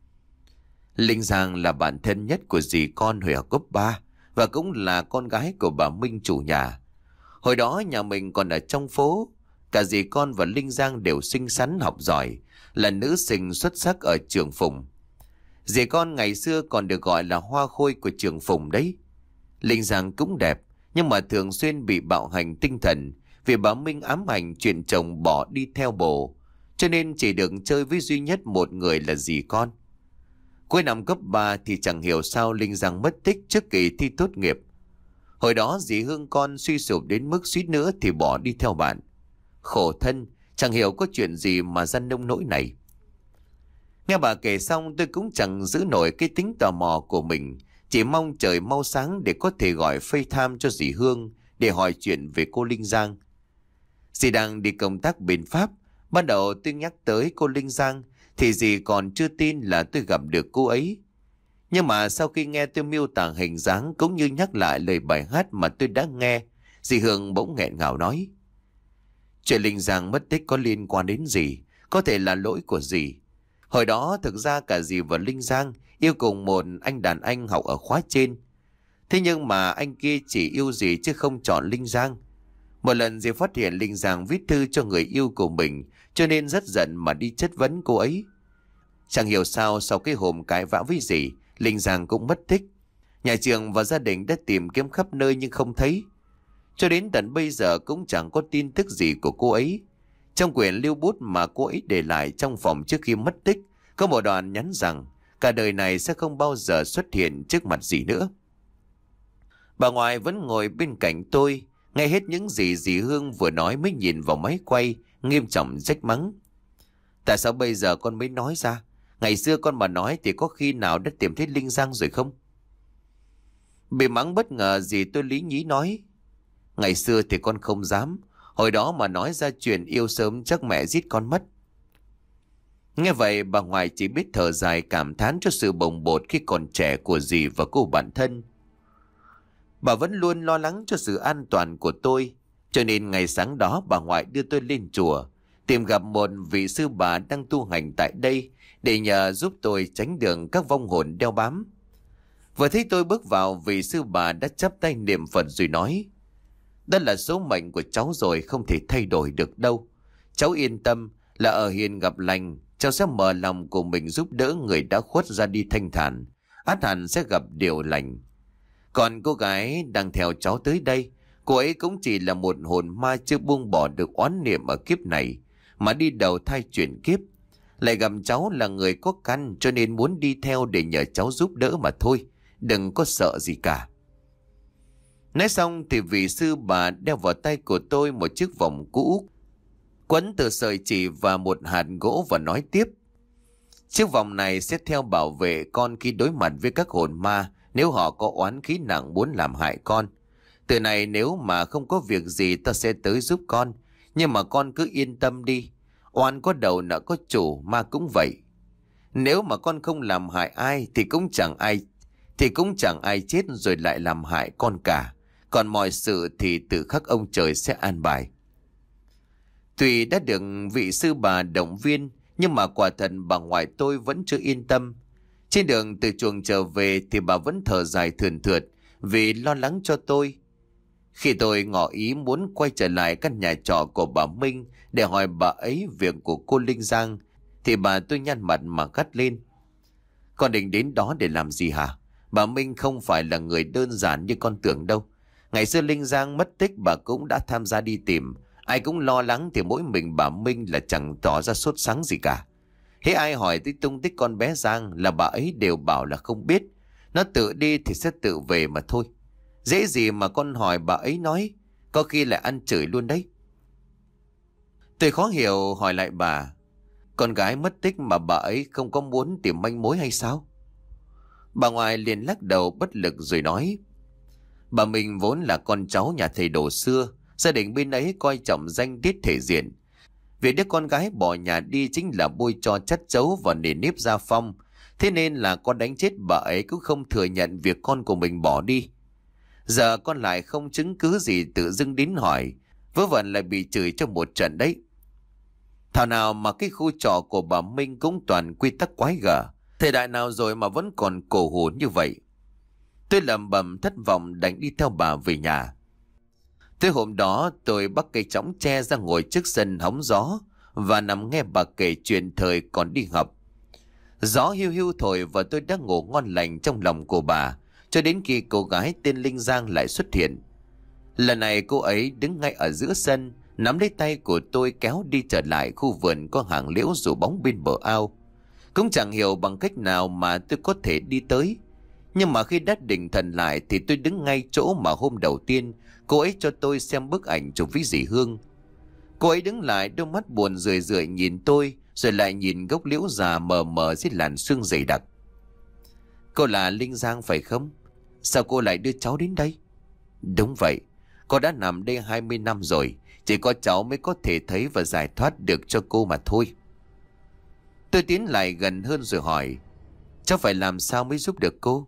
Linh Giang là bạn thân nhất của dì con hồi học cấp ba và cũng là con gái của bà Minh chủ nhà. Hồi đó nhà mình còn ở trong phố. Cả dì con và Linh Giang đều xinh xắn học giỏi, là nữ sinh xuất sắc ở trường Phùng. Dì con ngày xưa còn được gọi là hoa khôi của trường Phùng đấy. Linh Giang cũng đẹp, nhưng mà thường xuyên bị bạo hành tinh thần vì bà Minh ám ảnh chuyện chồng bỏ đi theo bồ, cho nên chỉ được chơi với duy nhất một người là dì con. Cuối năm cấp ba thì chẳng hiểu sao Linh Giang mất tích trước kỳ thi tốt nghiệp. Hồi đó dì Hương con suy sụp đến mức suýt nữa thì bỏ đi theo bạn. Khổ thân, chẳng hiểu có chuyện gì mà ra nông nỗi này. Nghe bà kể xong tôi cũng chẳng giữ nổi cái tính tò mò của mình, chỉ mong trời mau sáng để có thể gọi FaceTime cho dì Hương để hỏi chuyện về cô Linh Giang. Dì đang đi công tác bên Pháp. Ban đầu tôi nhắc tới cô Linh Giang thì dì còn chưa tin là tôi gặp được cô ấy. Nhưng mà sau khi nghe tôi miêu tả hình dáng cũng như nhắc lại lời bài hát mà tôi đã nghe, dì Hương bỗng nghẹn ngào nói: chuyện Linh Giang mất tích có liên quan đến dì, có thể là lỗi của dì. Hồi đó thực ra cả dì và Linh Giang yêu cùng một anh đàn anh học ở khóa trên. Thế nhưng mà anh kia chỉ yêu dì chứ không chọn Linh Giang. Một lần dì phát hiện Linh Giang viết thư cho người yêu của mình, cho nên rất giận mà đi chất vấn cô ấy. Chẳng hiểu sao sau cái hôm cãi vã với dì, Linh Giang cũng mất tích. Nhà trường và gia đình đã tìm kiếm khắp nơi nhưng không thấy. Cho đến tận bây giờ cũng chẳng có tin tức gì của cô ấy. Trong quyển lưu bút mà cô ấy để lại trong phòng trước khi mất tích, có một đoạn nhắn rằng cả đời này sẽ không bao giờ xuất hiện trước mặt dì nữa. Bà ngoại vẫn ngồi bên cạnh tôi, nghe hết những gì dì Hương vừa nói mới nhìn vào máy quay, nghiêm trọng trách mắng: tại sao bây giờ con mới nói ra? Ngày xưa con mà nói thì có khi nào đã tìm thấy Linh Giang rồi không? Bị mắng bất ngờ dì tôi lý nhí nói: ngày xưa thì con không dám, hồi đó mà nói ra chuyện yêu sớm chắc mẹ giết con mất. Nghe vậy bà ngoại chỉ biết thở dài cảm thán cho sự bồng bột khi còn trẻ của dì và cô bạn thân. Bà vẫn luôn lo lắng cho sự an toàn của tôi, cho nên ngày sáng đó bà ngoại đưa tôi lên chùa, tìm gặp một vị sư bà đang tu hành tại đây để nhờ giúp tôi tránh đường các vong hồn đeo bám. Vừa thấy tôi bước vào, vị sư bà đã chắp tay niệm Phật rồi nói: đó là số mệnh của cháu rồi, không thể thay đổi được đâu. Cháu yên tâm là ở hiền gặp lành, cháu sẽ mở lòng của mình giúp đỡ người đã khuất ra đi thanh thản, ắt hẳn sẽ gặp điều lành. Còn cô gái đang theo cháu tới đây, cô ấy cũng chỉ là một hồn ma chưa buông bỏ được oán niệm ở kiếp này, mà đi đầu thai chuyển kiếp. Lại gặp cháu là người có căn, cho nên muốn đi theo để nhờ cháu giúp đỡ mà thôi, đừng có sợ gì cả. Nói xong thì vị sư bà đeo vào tay của tôi một chiếc vòng cũ, quấn từ sợi chỉ và một hạt gỗ, và nói tiếp: chiếc vòng này sẽ theo bảo vệ con khi đối mặt với các hồn ma, nếu họ có oán khí nặng muốn làm hại con. Từ này nếu mà không có việc gì ta sẽ tới giúp con, nhưng mà con cứ yên tâm đi, oan có đầu nợ có chủ, ma cũng vậy. Nếu mà con không làm hại ai thì cũng chẳng ai thì cũng chẳng ai chết rồi lại làm hại con cả. Còn mọi sự thì tự khắc ông trời sẽ an bài. Tuy đã được vị sư bà động viên, nhưng mà quả thật bà ngoại tôi vẫn chưa yên tâm. Trên đường từ chuồng trở về thì bà vẫn thở dài thườn thượt vì lo lắng cho tôi. Khi tôi ngỏ ý muốn quay trở lại căn nhà trọ của bà Minh để hỏi bà ấy việc của cô Linh Giang, thì bà tôi nhăn mặt mà gắt lên. Con định đến đó để làm gì hả? Bà Minh không phải là người đơn giản như con tưởng đâu. Ngày xưa Linh Giang mất tích bà cũng đã tham gia đi tìm. Ai cũng lo lắng thì mỗi mình bà Minh là chẳng tỏ ra sốt sắng gì cả. Thế ai hỏi tới tung tích con bé Giang là bà ấy đều bảo là không biết. Nó tự đi thì sẽ tự về mà thôi. Dễ gì mà con hỏi bà ấy nói, có khi lại ăn chửi luôn đấy. Tôi khó hiểu hỏi lại bà, con gái mất tích mà bà ấy không có muốn tìm manh mối hay sao? Bà ngoại liền lắc đầu bất lực rồi nói, bà mình vốn là con cháu nhà thầy đồ xưa, gia đình bên ấy coi trọng danh tiết thể diện. Việc đứa con gái bỏ nhà đi chính là bôi cho chất xấu vào nền nếp gia phong. Thế nên là con đánh chết bà ấy cũng không thừa nhận việc con của mình bỏ đi. Giờ con lại không chứng cứ gì tự dưng đến hỏi, vớ vẩn lại bị chửi cho một trận đấy. Thảo nào mà cái khu trọ của bà Minh cũng toàn quy tắc quái gở. Thời đại nào rồi mà vẫn còn cổ hủ như vậy. Tôi lẩm bẩm thất vọng đành đi theo bà về nhà. Tới hôm đó tôi bắt cây chõng tre ra ngồi trước sân hóng gió và nằm nghe bà kể chuyện thời còn đi học. Gió hiu hiu thổi và tôi đã ngủ ngon lành trong lòng của bà, cho đến khi cô gái tên Linh Giang lại xuất hiện. Lần này cô ấy đứng ngay ở giữa sân, nắm lấy tay của tôi kéo đi trở lại khu vườn có hàng liễu rủ bóng bên bờ ao. Cũng chẳng hiểu bằng cách nào mà tôi có thể đi tới. Nhưng mà khi đắc định thần lại thì tôi đứng ngay chỗ mà hôm đầu tiên cô ấy cho tôi xem bức ảnh chụp với dì Hương. Cô ấy đứng lại, đôi mắt buồn rười rượi nhìn tôi, rồi lại nhìn gốc liễu già mờ mờ dưới làn sương dày đặc. Cô là Linh Giang phải không? Sao cô lại đưa cháu đến đây? Đúng vậy, cô đã nằm đây hai mươi năm rồi, chỉ có cháu mới có thể thấy và giải thoát được cho cô mà thôi. Tôi tiến lại gần hơn rồi hỏi, cháu phải làm sao mới giúp được cô?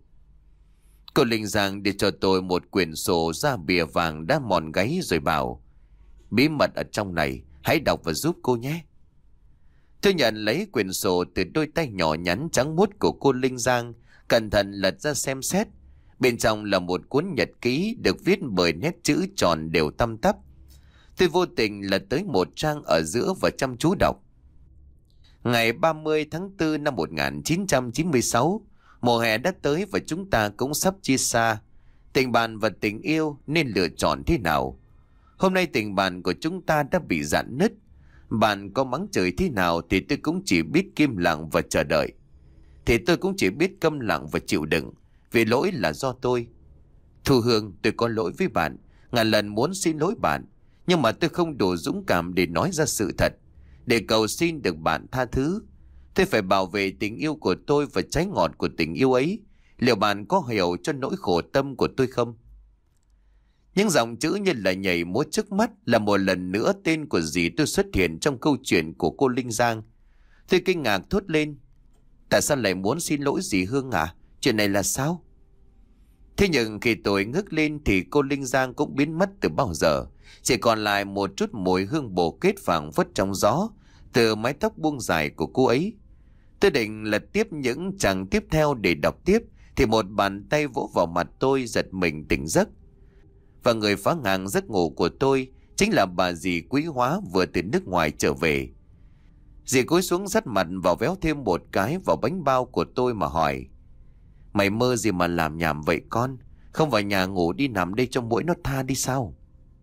Cô Linh Giang đưa cho tôi một quyển sổ da bìa vàng đã mòn gáy rồi bảo, bí mật ở trong này, hãy đọc và giúp cô nhé. Tôi nhận lấy quyển sổ từ đôi tay nhỏ nhắn trắng muốt của cô Linh Giang, cẩn thận lật ra xem xét. Bên trong là một cuốn nhật ký được viết bởi nét chữ tròn đều tăm tắp. Tôi vô tình lật tới một trang ở giữa và chăm chú đọc. Ngày ba mươi tháng tư năm một nghìn chín trăm chín mươi sáu, mùa hè đã tới và chúng ta cũng sắp chia xa. Tình bạn và tình yêu nên lựa chọn thế nào? Hôm nay tình bạn của chúng ta đã bị rạn nứt. Bạn có mắng trời thế nào thì tôi cũng chỉ biết im lặng và chờ đợi. Thì tôi cũng chỉ biết câm lặng và chịu đựng, vì lỗi là do tôi. Thu Hương, tôi có lỗi với bạn, ngàn lần muốn xin lỗi bạn, nhưng mà tôi không đủ dũng cảm để nói ra sự thật, để cầu xin được bạn tha thứ. Tôi phải bảo vệ tình yêu của tôi và trái ngọt của tình yêu ấy. Liệu bạn có hiểu cho nỗi khổ tâm của tôi không? Những dòng chữ như là nhảy múa trước mắt là một lần nữa tên của dì tôi xuất hiện trong câu chuyện của cô Linh Giang. Tôi kinh ngạc thốt lên, tại sao lại muốn xin lỗi dì Hương à? Chuyện này là sao? Thế nhưng khi tôi ngước lên thì cô Linh Giang cũng biến mất từ bao giờ. Chỉ còn lại một chút mùi hương bồ kết phảng phất trong gió từ mái tóc buông dài của cô ấy. Tôi định lật tiếp những trang tiếp theo để đọc tiếp thì một bàn tay vỗ vào mặt tôi giật mình tỉnh giấc. Và người phá ngang giấc ngủ của tôi chính là bà dì Quý Hóa vừa từ nước ngoài trở về. Dì cúi xuống dắt mặt vào véo thêm một cái vào bánh bao của tôi mà hỏi, mày mơ gì mà làm nhảm vậy con? Không vào nhà ngủ đi nằm đây cho muỗi nó tha đi sao?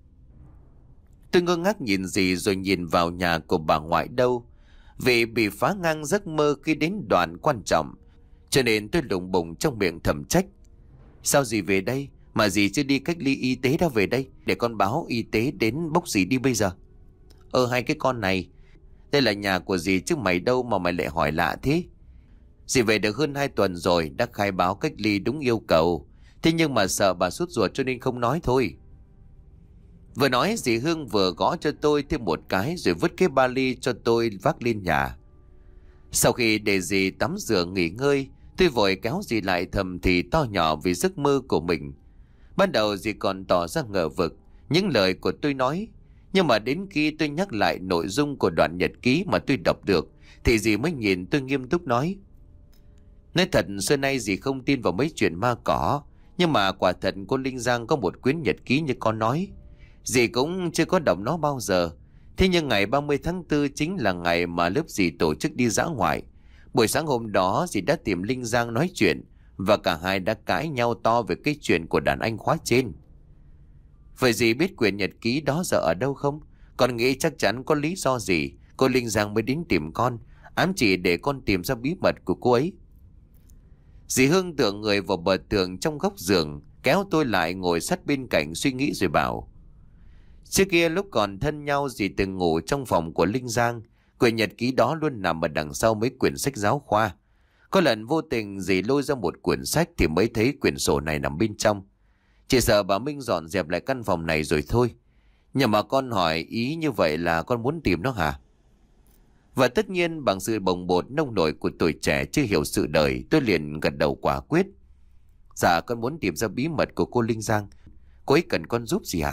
Tôi ngơ ngác nhìn dì rồi nhìn vào nhà của bà ngoại đâu. Vì bị phá ngang giấc mơ khi đến đoạn quan trọng, cho nên tôi lủng bụng trong miệng thầm trách. Sao dì về đây mà dì chưa đi cách ly y tế đã về đây? Để con báo y tế đến bốc dì đi bây giờ. Ờ hai cái con này, đây là nhà của dì chứ mày đâu mà mày lại hỏi lạ thế? Dì về được hơn hai tuần rồi, đã khai báo cách ly đúng yêu cầu. Thế nhưng mà sợ bà sốt ruột cho nên không nói thôi. Vừa nói dì Hương vừa gõ cho tôi thêm một cái rồi vứt cái ba ly cho tôi vác lên nhà. Sau khi để dì tắm rửa nghỉ ngơi, tôi vội kéo dì lại thầm thì to nhỏ vì giấc mơ của mình. Ban đầu dì còn tỏ ra ngờ vực những lời của tôi nói, nhưng mà đến khi tôi nhắc lại nội dung của đoạn nhật ký mà tôi đọc được thì dì mới nhìn tôi nghiêm túc nói. Nói thật xưa nay dì không tin vào mấy chuyện ma cỏ, Nhưng mà quả thật cô Linh Giang có một quyển nhật ký như con nói. Dì cũng chưa có đọc nó bao giờ. Thế nhưng ngày ba mươi tháng tư chính là ngày mà lớp dì tổ chức đi dã ngoại. Buổi sáng hôm đó dì đã tìm Linh Giang nói chuyện, và cả hai đã cãi nhau to về cái chuyện của đàn anh khóa trên. Vậy dì biết quyển nhật ký đó giờ ở đâu không? Con nghĩ chắc chắn có lý do gì cô Linh Giang mới đến tìm con, ám chỉ để con tìm ra bí mật của cô ấy. Dì Hương tựa người vào bờ tường trong góc giường, kéo tôi lại ngồi sát bên cạnh suy nghĩ rồi bảo: Trước kia lúc còn thân nhau dì từng ngủ trong phòng của Linh Giang. Quyển nhật ký đó luôn nằm ở đằng sau mấy quyển sách giáo khoa. Có lần vô tình dì lôi ra một quyển sách thì mới thấy quyển sổ này nằm bên trong. Chỉ sợ bà Minh dọn dẹp lại căn phòng này rồi thôi. Nhưng mà con hỏi ý như vậy là con muốn tìm nó hả? Và tất nhiên bằng sự bồng bột nông nổi của tuổi trẻ chưa hiểu sự đời, tôi liền gật đầu quả quyết. Dạ con muốn tìm ra bí mật của cô Linh Giang. Cô ấy cần con giúp gì hả?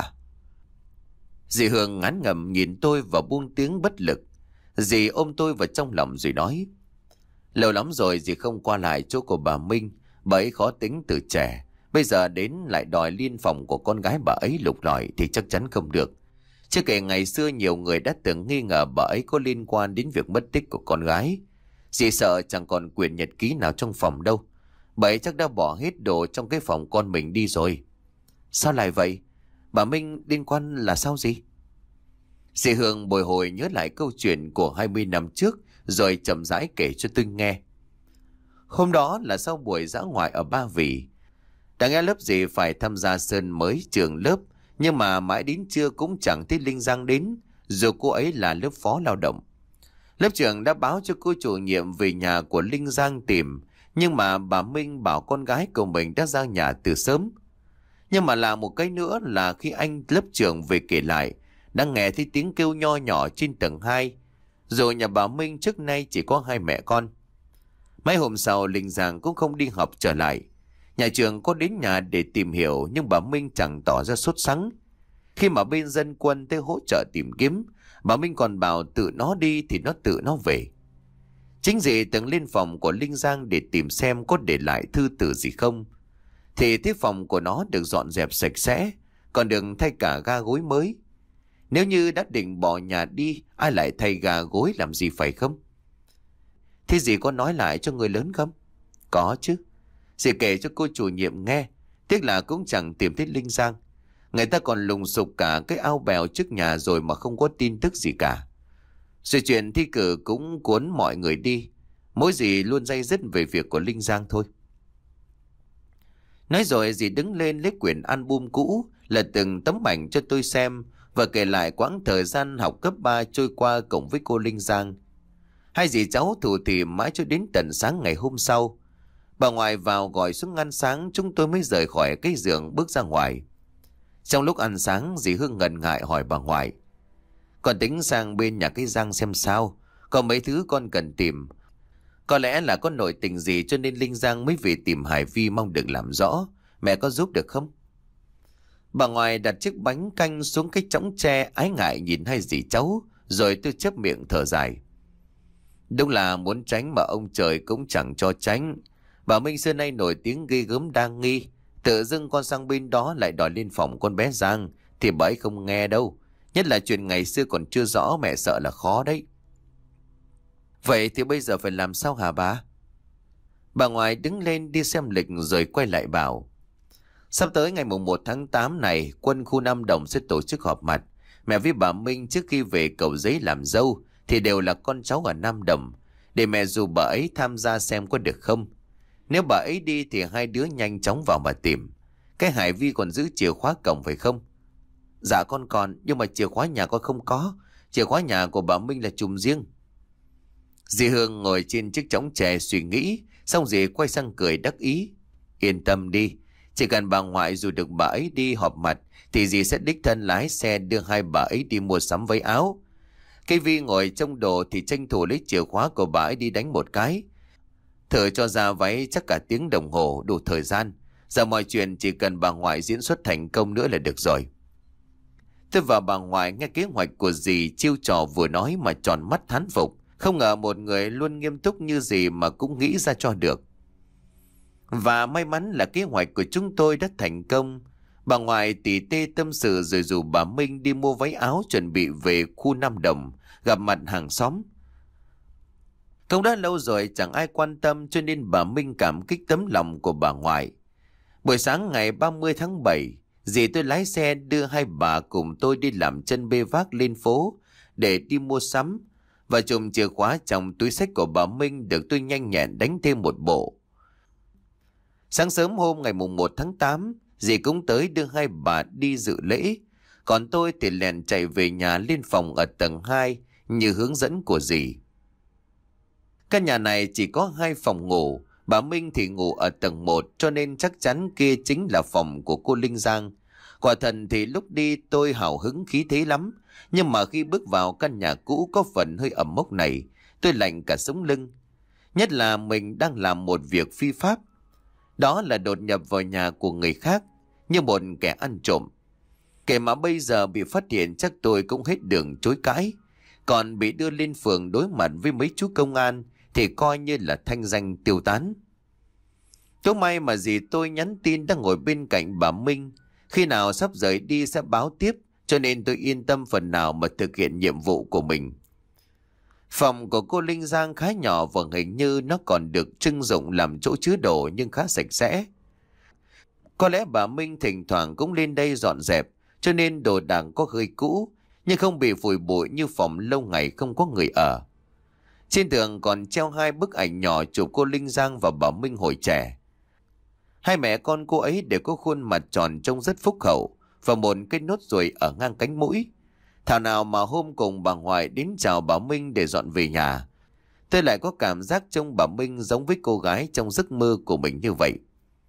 Dì Hương ngán ngẩm nhìn tôi và buông tiếng bất lực. Dì ôm tôi vào trong lòng rồi nói: Lâu lắm rồi dì không qua lại chỗ của bà Minh. Bà ấy khó tính từ trẻ, bây giờ đến lại đòi liên phòng của con gái bà ấy lục lọi thì chắc chắn không được. Chưa kể ngày xưa nhiều người đã từng nghi ngờ bà ấy có liên quan đến việc mất tích của con gái. Dì sợ chẳng còn quyển nhật ký nào trong phòng đâu. Bà ấy chắc đã bỏ hết đồ trong cái phòng con mình đi rồi. Sao lại vậy? Bà Minh liên quan là sao gì? Dì Hương bồi hồi nhớ lại câu chuyện của hai mươi năm trước, rồi chậm rãi kể cho tôi nghe. Hôm đó là sau buổi dã ngoại ở Ba Vì. Đã nghe lớp dì phải tham gia sơn mới trường lớp, nhưng mà mãi đến trưa cũng chẳng thấy Linh Giang đến, dù cô ấy là lớp phó lao động. Lớp trưởng đã báo cho cô chủ nhiệm về nhà của Linh Giang tìm, nhưng mà bà Minh bảo con gái của mình đã ra nhà từ sớm. Nhưng mà là một cái nữa là khi anh lớp trưởng về kể lại, đang nghe thấy tiếng kêu nho nhỏ trên tầng hai. Rồi nhà bà Minh trước nay chỉ có hai mẹ con. Mấy hôm sau Linh Giang cũng không đi học trở lại. Nhà trường có đến nhà để tìm hiểu, nhưng bà Minh chẳng tỏ ra sốt sắng. Khi mà bên dân quân tới hỗ trợ tìm kiếm, bà Minh còn bảo tự nó đi thì nó tự nó về. Chính dì từng lên phòng của Linh Giang để tìm xem có để lại thư tử gì không. Thì thấy phòng của nó được dọn dẹp sạch sẽ, còn được thay cả ga gối mới. Nếu như đã định bỏ nhà đi, ai lại thay gà gối làm gì phải không? Thế dì có nói lại cho người lớn không? Có chứ. Dì kể cho cô chủ nhiệm nghe. Tiếc là cũng chẳng tìm thấy Linh Giang. Người ta còn lùng sục cả cái ao bèo trước nhà rồi mà không có tin tức gì cả. Rồi chuyện thi cử cũng cuốn mọi người đi. Mỗi dì luôn day dứt về việc của Linh Giang thôi. Nói rồi dì đứng lên lấy quyển album cũ, lật từng tấm ảnh cho tôi xem và kể lại quãng thời gian học cấp ba trôi qua cùng với cô Linh Giang. Hai dì cháu thủ thì mãi cho đến tận sáng ngày hôm sau. Bà ngoại vào gọi xuống ăn sáng, chúng tôi mới rời khỏi cái giường bước ra ngoài. Trong lúc ăn sáng, dì Hương ngần ngại hỏi bà ngoại: Con tính sang bên nhà cái Giang xem sao, có mấy thứ con cần tìm. Có lẽ là có nội tình gì cho nên Linh Giang mới về tìm Hải Vi mong được làm rõ. Mẹ có giúp được không? Bà ngoại đặt chiếc bánh canh xuống cái chõng tre, ái ngại nhìn hai dì cháu, rồi tôi chép miệng thở dài. Đúng là muốn tránh mà ông trời cũng chẳng cho tránh. Bà Minh xưa nay nổi tiếng ghê gớm đa nghi. Tự dưng con sang bên đó lại đòi lên phòng con bé Giang thì bà ấy không nghe đâu. Nhất là chuyện ngày xưa còn chưa rõ, mẹ sợ là khó đấy. Vậy thì bây giờ phải làm sao hả bà? Bà ngoại đứng lên đi xem lịch rồi quay lại bảo: Sắp tới ngày mùng một tháng tám này, quân khu Nam Đồng sẽ tổ chức họp mặt. Mẹ với bà Minh trước khi về Cầu Giấy làm dâu thì đều là con cháu ở Nam Đồng, để mẹ dù bà ấy tham gia xem có được không. Nếu bà ấy đi thì hai đứa nhanh chóng vào mà tìm. Cái Hải Vi còn giữ chìa khóa cổng phải không? Dạ con còn, nhưng mà chìa khóa nhà con không có. Chìa khóa nhà của bà Minh là chùm riêng. Dì Hương ngồi trên chiếc chõng chè suy nghĩ, xong dì quay sang cười đắc ý. Yên tâm đi, chỉ cần bà ngoại dù được bà ấy đi họp mặt thì dì sẽ đích thân lái xe đưa hai bà ấy đi mua sắm váy áo. Cây Vi ngồi trong đồ thì tranh thủ lấy chìa khóa của bà ấy đi đánh một cái. Thử cho ra váy chắc cả tiếng đồng hồ đủ thời gian. Giờ mọi chuyện chỉ cần bà ngoại diễn xuất thành công nữa là được rồi. Tôi và bà ngoại nghe kế hoạch của dì chiêu trò vừa nói mà tròn mắt thán phục. Không ngờ một người luôn nghiêm túc như dì mà cũng nghĩ ra cho được. Và may mắn là kế hoạch của chúng tôi đã thành công. Bà ngoại tỉ tê tâm sự rồi rủ bà Minh đi mua váy áo chuẩn bị về khu Nam Đồng, gặp mặt hàng xóm. Cũng đã lâu rồi chẳng ai quan tâm cho nên bà Minh cảm kích tấm lòng của bà ngoại. Buổi sáng ngày ba mươi tháng bảy, dì tôi lái xe đưa hai bà cùng tôi đi làm chân bê vác lên phố để đi mua sắm, và chùm chìa khóa trong túi xách của bà Minh được tôi nhanh nhẹn đánh thêm một bộ. Sáng sớm hôm ngày mùng một tháng tám, dì cũng tới đưa hai bà đi dự lễ, còn tôi thì lèn chạy về nhà lên phòng ở tầng hai như hướng dẫn của dì. Căn nhà này chỉ có hai phòng ngủ, bà Minh thì ngủ ở tầng một cho nên chắc chắn kia chính là phòng của cô Linh Giang. Quả thật thì lúc đi tôi hào hứng khí thế lắm, nhưng mà khi bước vào căn nhà cũ có phần hơi ẩm mốc này, tôi lạnh cả sống lưng. Nhất là mình đang làm một việc phi pháp. Đó là đột nhập vào nhà của người khác như một kẻ ăn trộm. Kể mà bây giờ bị phát hiện chắc tôi cũng hết đường chối cãi. Còn bị đưa lên phường đối mặt với mấy chú công an thì coi như là thanh danh tiêu tán. Tối may mà dì tôi nhắn tin đang ngồi bên cạnh bà Minh. Khi nào sắp rời đi sẽ báo tiếp, cho nên tôi yên tâm phần nào mà thực hiện nhiệm vụ của mình. Phòng của cô Linh Giang khá nhỏ và hình như nó còn được trưng dụng làm chỗ chứa đồ nhưng khá sạch sẽ. Có lẽ bà Minh thỉnh thoảng cũng lên đây dọn dẹp, cho nên đồ đạc có hơi cũ, nhưng không bị phủi bụi như phòng lâu ngày không có người ở. Trên tường còn treo hai bức ảnh nhỏ chụp cô Linh Giang và bà Minh hồi trẻ. Hai mẹ con cô ấy đều có khuôn mặt tròn trông rất phúc hậu và một cái nốt ruồi ở ngang cánh mũi. Thảo nào mà hôm cùng bà ngoại đến chào bà Minh để dọn về nhà, tôi lại có cảm giác trông bà Minh giống với cô gái trong giấc mơ của mình như vậy.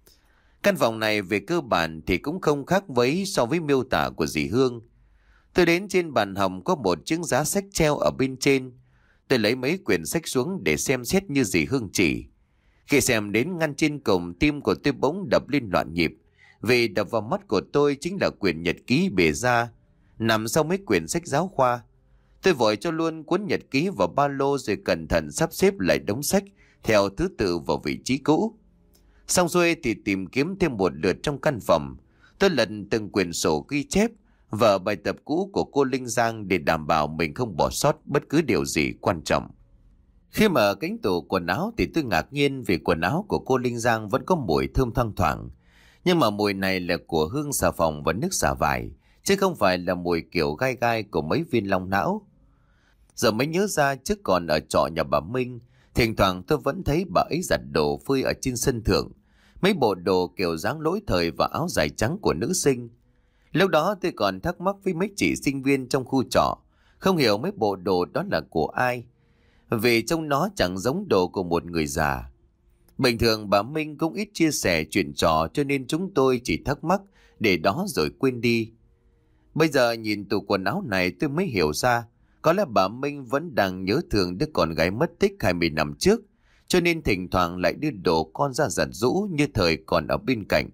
Căn phòng này về cơ bản thì cũng không khác mấy so với miêu tả của dì Hương. Tôi đến trên bàn hồng có một chiếc giá sách treo ở bên trên. Tôi lấy mấy quyển sách xuống để xem xét như dì Hương chỉ. Khi xem đến ngăn trên cùng, tim của tôi bỗng đập lên loạn nhịp, vì đập vào mắt của tôi chính là quyển nhật ký bìa da nằm sau mấy quyển sách giáo khoa. Tôi vội cho luôn cuốn nhật ký vào ba lô rồi cẩn thận sắp xếp lại đống sách theo thứ tự vào vị trí cũ. Xong xuôi thì tìm kiếm thêm một lượt trong căn phòng. Tôi lật từng quyển sổ ghi chép và bài tập cũ của cô Linh Giang để đảm bảo mình không bỏ sót bất cứ điều gì quan trọng. Khi mở cánh tủ quần áo thì tôi ngạc nhiên vì quần áo của cô Linh Giang vẫn có mùi thơm thoang thoảng. Nhưng mà mùi này là của hương xà phòng và nước xả vải, chứ không phải là mùi kiểu gai gai của mấy viên long não. Giờ mới nhớ ra trước còn ở trọ nhà bà Minh, thỉnh thoảng tôi vẫn thấy bà ấy giặt đồ phơi ở trên sân thượng. Mấy bộ đồ kiểu dáng lỗi thời và áo dài trắng của nữ sinh. Lúc đó tôi còn thắc mắc với mấy chị sinh viên trong khu trọ, không hiểu mấy bộ đồ đó là của ai, vì trông nó chẳng giống đồ của một người già. Bình thường bà Minh cũng ít chia sẻ chuyện trò cho nên chúng tôi chỉ thắc mắc để đó rồi quên đi. Bây giờ nhìn tủ quần áo này tôi mới hiểu ra, có lẽ bà Minh vẫn đang nhớ thương đứa con gái mất tích hai mươi năm trước, cho nên thỉnh thoảng lại đưa đồ con ra giặt giũ như thời còn ở bên cạnh.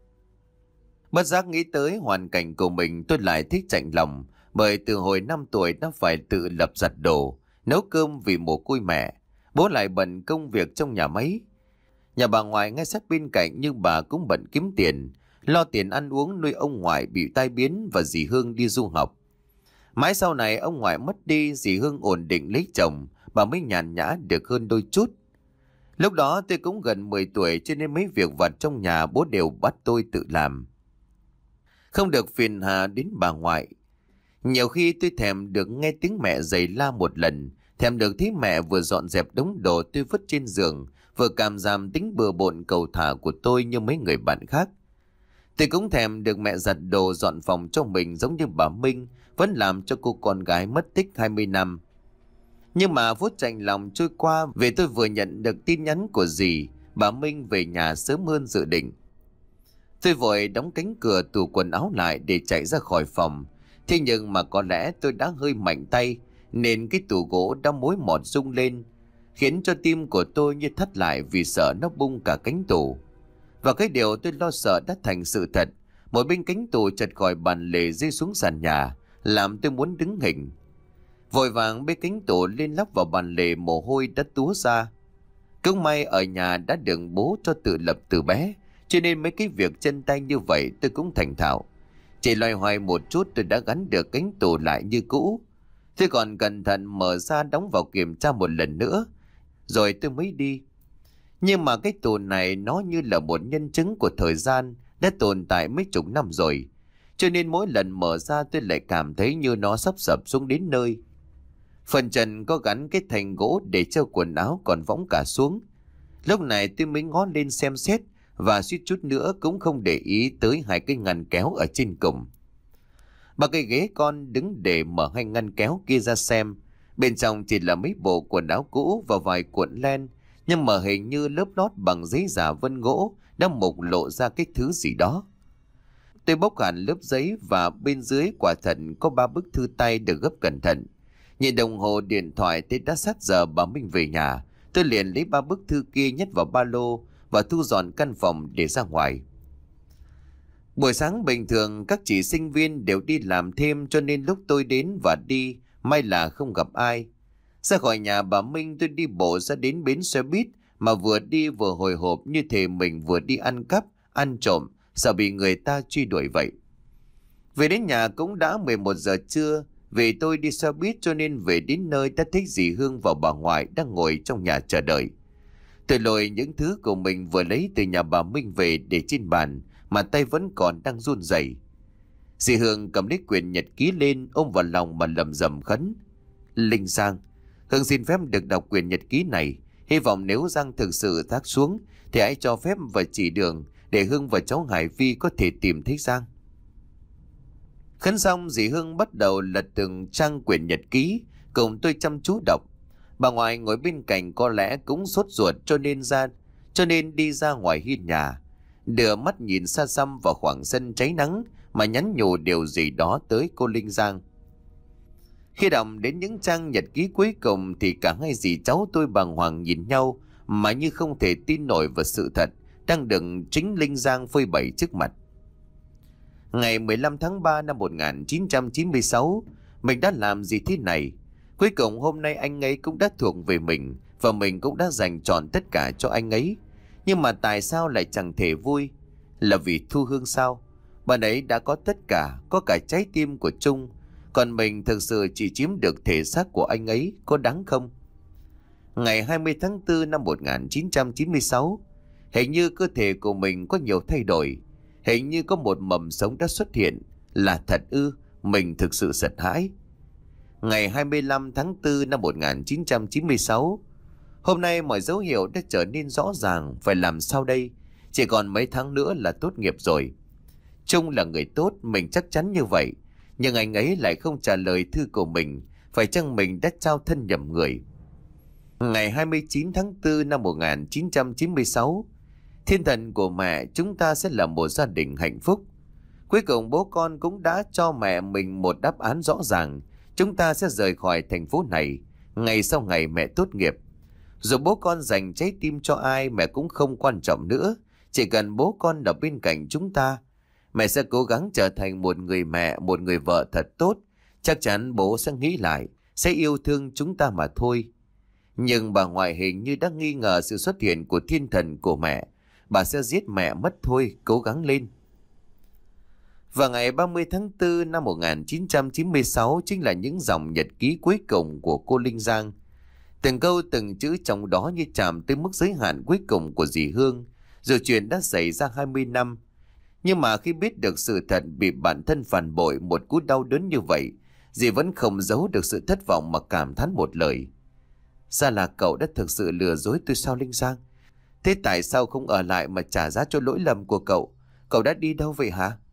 Bất giác nghĩ tới hoàn cảnh của mình, tôi lại thích chạnh lòng, bởi từ hồi năm tuổi đã phải tự lập giặt đồ, nấu cơm vì mồ côi mẹ. Bố lại bận công việc trong nhà máy. Nhà bà ngoại ngay sát bên cạnh nhưng bà cũng bận kiếm tiền, lo tiền ăn uống nuôi ông ngoại bị tai biến và dì Hương đi du học. Mãi sau này ông ngoại mất đi, dì Hương ổn định lấy chồng, bà mới nhàn nhã được hơn đôi chút. Lúc đó tôi cũng gần mười tuổi cho nên mấy việc vặt trong nhà bố đều bắt tôi tự làm, không được phiền hà đến bà ngoại. Nhiều khi tôi thèm được nghe tiếng mẹ giày la một lần, thèm được thấy mẹ vừa dọn dẹp đống đồ tôi vứt trên giường, vừa cảm giảm tính bừa bộn cầu thả của tôi như mấy người bạn khác. Tôi cũng thèm được mẹ giặt đồ dọn phòng cho mình giống như bà Minh vẫn làm cho cô con gái mất tích hai mươi năm. Nhưng mà phút chạnh lòng trôi qua vì tôi vừa nhận được tin nhắn của dì, bà Minh về nhà sớm hơn dự định. Tôi vội đóng cánh cửa tủ quần áo lại để chạy ra khỏi phòng. Thế nhưng mà có lẽ tôi đã hơi mạnh tay nên cái tủ gỗ đã mối mọt rung lên, khiến cho tim của tôi như thắt lại vì sợ nó bung cả cánh tủ. Và cái điều tôi lo sợ đã thành sự thật. Một bên cánh tủ chật khỏi bàn lề rơi xuống sàn nhà, làm tôi muốn đứng hình. Vội vàng bê cánh tủ lên lắp vào bàn lề, mồ hôi đã túa ra. Cũng may ở nhà đã được bố cho tự lập từ bé, cho nên mấy cái việc chân tay như vậy tôi cũng thành thạo. Chỉ loay hoay một chút tôi đã gắn được cánh tủ lại như cũ. Tôi còn cẩn thận mở ra đóng vào kiểm tra một lần nữa, rồi tôi mới đi. Nhưng mà cái tủ này nó như là một nhân chứng của thời gian, đã tồn tại mấy chục năm rồi. Cho nên mỗi lần mở ra tôi lại cảm thấy như nó sắp sập xuống đến nơi. Phần trần có gắn cái thành gỗ để treo quần áo còn võng cả xuống. Lúc này tôi mới ngó lên xem xét, và suýt chút nữa cũng không để ý tới hai cái ngăn kéo ở trên cùng. Ba cái ghế con đứng để mở hai ngăn kéo kia ra xem. Bên trong chỉ là mấy bộ quần áo cũ và vài cuộn len, nhưng mà hình như lớp lót bằng giấy giả vân gỗ đã mộc lộ ra cái thứ gì đó. Tôi bóc hẳn lớp giấy và bên dưới quả thật có ba bức thư tay được gấp cẩn thận. Nhìn đồng hồ điện thoại thấy đã sát giờ bà Minh về nhà. Tôi liền lấy ba bức thư kia nhét vào ba lô và thu dọn căn phòng để ra ngoài. Buổi sáng bình thường các chị sinh viên đều đi làm thêm, cho nên lúc tôi đến và đi may là không gặp ai. Ra khỏi nhà bà Minh tôi đi bộ ra đến bến xe buýt, mà vừa đi vừa hồi hộp như thể mình vừa đi ăn cắp, ăn trộm, sợ bị người ta truy đuổi vậy. Về đến nhà cũng đã mười một giờ trưa. Vì tôi đi xe buýt cho nên về đến nơi đã thấy dì Hương và bà ngoại đang ngồi trong nhà chờ đợi. Tôi lôi những thứ của mình vừa lấy từ nhà bà Minh về để trên bàn, mà tay vẫn còn đang run rẩy. Dì Hương cầm lấy quyển nhật ký lên, ôm vào lòng mà lầm rầm khấn: Linh Giang, Hương xin phép được đọc quyển nhật ký này. Hy vọng nếu Giang thực sự thác xuống thì hãy cho phép và chỉ đường để Hương và cháu Hải Vi có thể tìm thấy Giang. Khấn xong, dì Hương bắt đầu lật từng trang quyển nhật ký, cùng tôi chăm chú đọc. Bà ngoại ngồi bên cạnh có lẽ cũng sốt ruột cho nên ra, cho nên đi ra ngoài hiên nhà, đưa mắt nhìn xa xăm vào khoảng sân cháy nắng mà nhắn nhủ điều gì đó tới cô Linh Giang. Khi đọc đến những trang nhật ký cuối cùng thì cả hai dì cháu tôi bàng hoàng nhìn nhau mà như không thể tin nổi vào sự thật đang được chính Linh Giang phơi bày trước mặt. Ngày mười lăm tháng ba năm một nghìn chín trăm chín mươi sáu, mình đã làm gì thế này? Cuối cùng hôm nay anh ấy cũng đã thuộc về mình, và mình cũng đã dành trọn tất cả cho anh ấy. Nhưng mà tại sao lại chẳng thể vui? Là vì Thu Hương sao? Bạn ấy đã có tất cả, có cả trái tim của Trung. Còn mình thực sự chỉ chiếm được thể xác của anh ấy, có đáng không? Ngày hai mươi tháng tư năm một nghìn chín trăm chín mươi sáu, hình như cơ thể của mình có nhiều thay đổi. Hình như có một mầm sống đã xuất hiện. Là thật ư? Mình thực sự giật hãi. Ngày hai mươi lăm tháng tư năm một nghìn chín trăm chín mươi sáu, hôm nay mọi dấu hiệu đã trở nên rõ ràng. Phải làm sao đây? Chỉ còn mấy tháng nữa là tốt nghiệp rồi. Trung là người tốt, mình chắc chắn như vậy. Nhưng anh ấy lại không trả lời thư của mình. Phải chăng mình đã trao thân nhầm người? Ngày hai mươi chín tháng tư năm một nghìn chín trăm chín mươi sáu, thiên thần của mẹ, chúng ta sẽ là một gia đình hạnh phúc. Cuối cùng bố con cũng đã cho mẹ mình một đáp án rõ ràng. Chúng ta sẽ rời khỏi thành phố này ngày sau ngày mẹ tốt nghiệp. Dù bố con dành trái tim cho ai, mẹ cũng không quan trọng nữa. Chỉ cần bố con ở bên cạnh chúng ta, mẹ sẽ cố gắng trở thành một người mẹ, một người vợ thật tốt. Chắc chắn bố sẽ nghĩ lại, sẽ yêu thương chúng ta mà thôi. Nhưng bà ngoại hình như đã nghi ngờ sự xuất hiện của thiên thần của mẹ. Bà sẽ giết mẹ mất thôi, cố gắng lên. Và ngày ba mươi tháng tư năm một nghìn chín trăm chín mươi sáu chính là những dòng nhật ký cuối cùng của cô Linh Giang. Từng câu từng chữ trong đó như chạm tới mức giới hạn cuối cùng của dì Hương. Dù chuyện đã xảy ra hai mươi năm, nhưng mà khi biết được sự thật bị bản thân phản bội một cú đau đớn như vậy, dì vẫn không giấu được sự thất vọng mà cảm thán một lời: Ra là cậu đã thực sự lừa dối tôi sao Linh Giang? Thế tại sao không ở lại mà trả giá cho lỗi lầm của cậu? Cậu đã đi đâu vậy hả?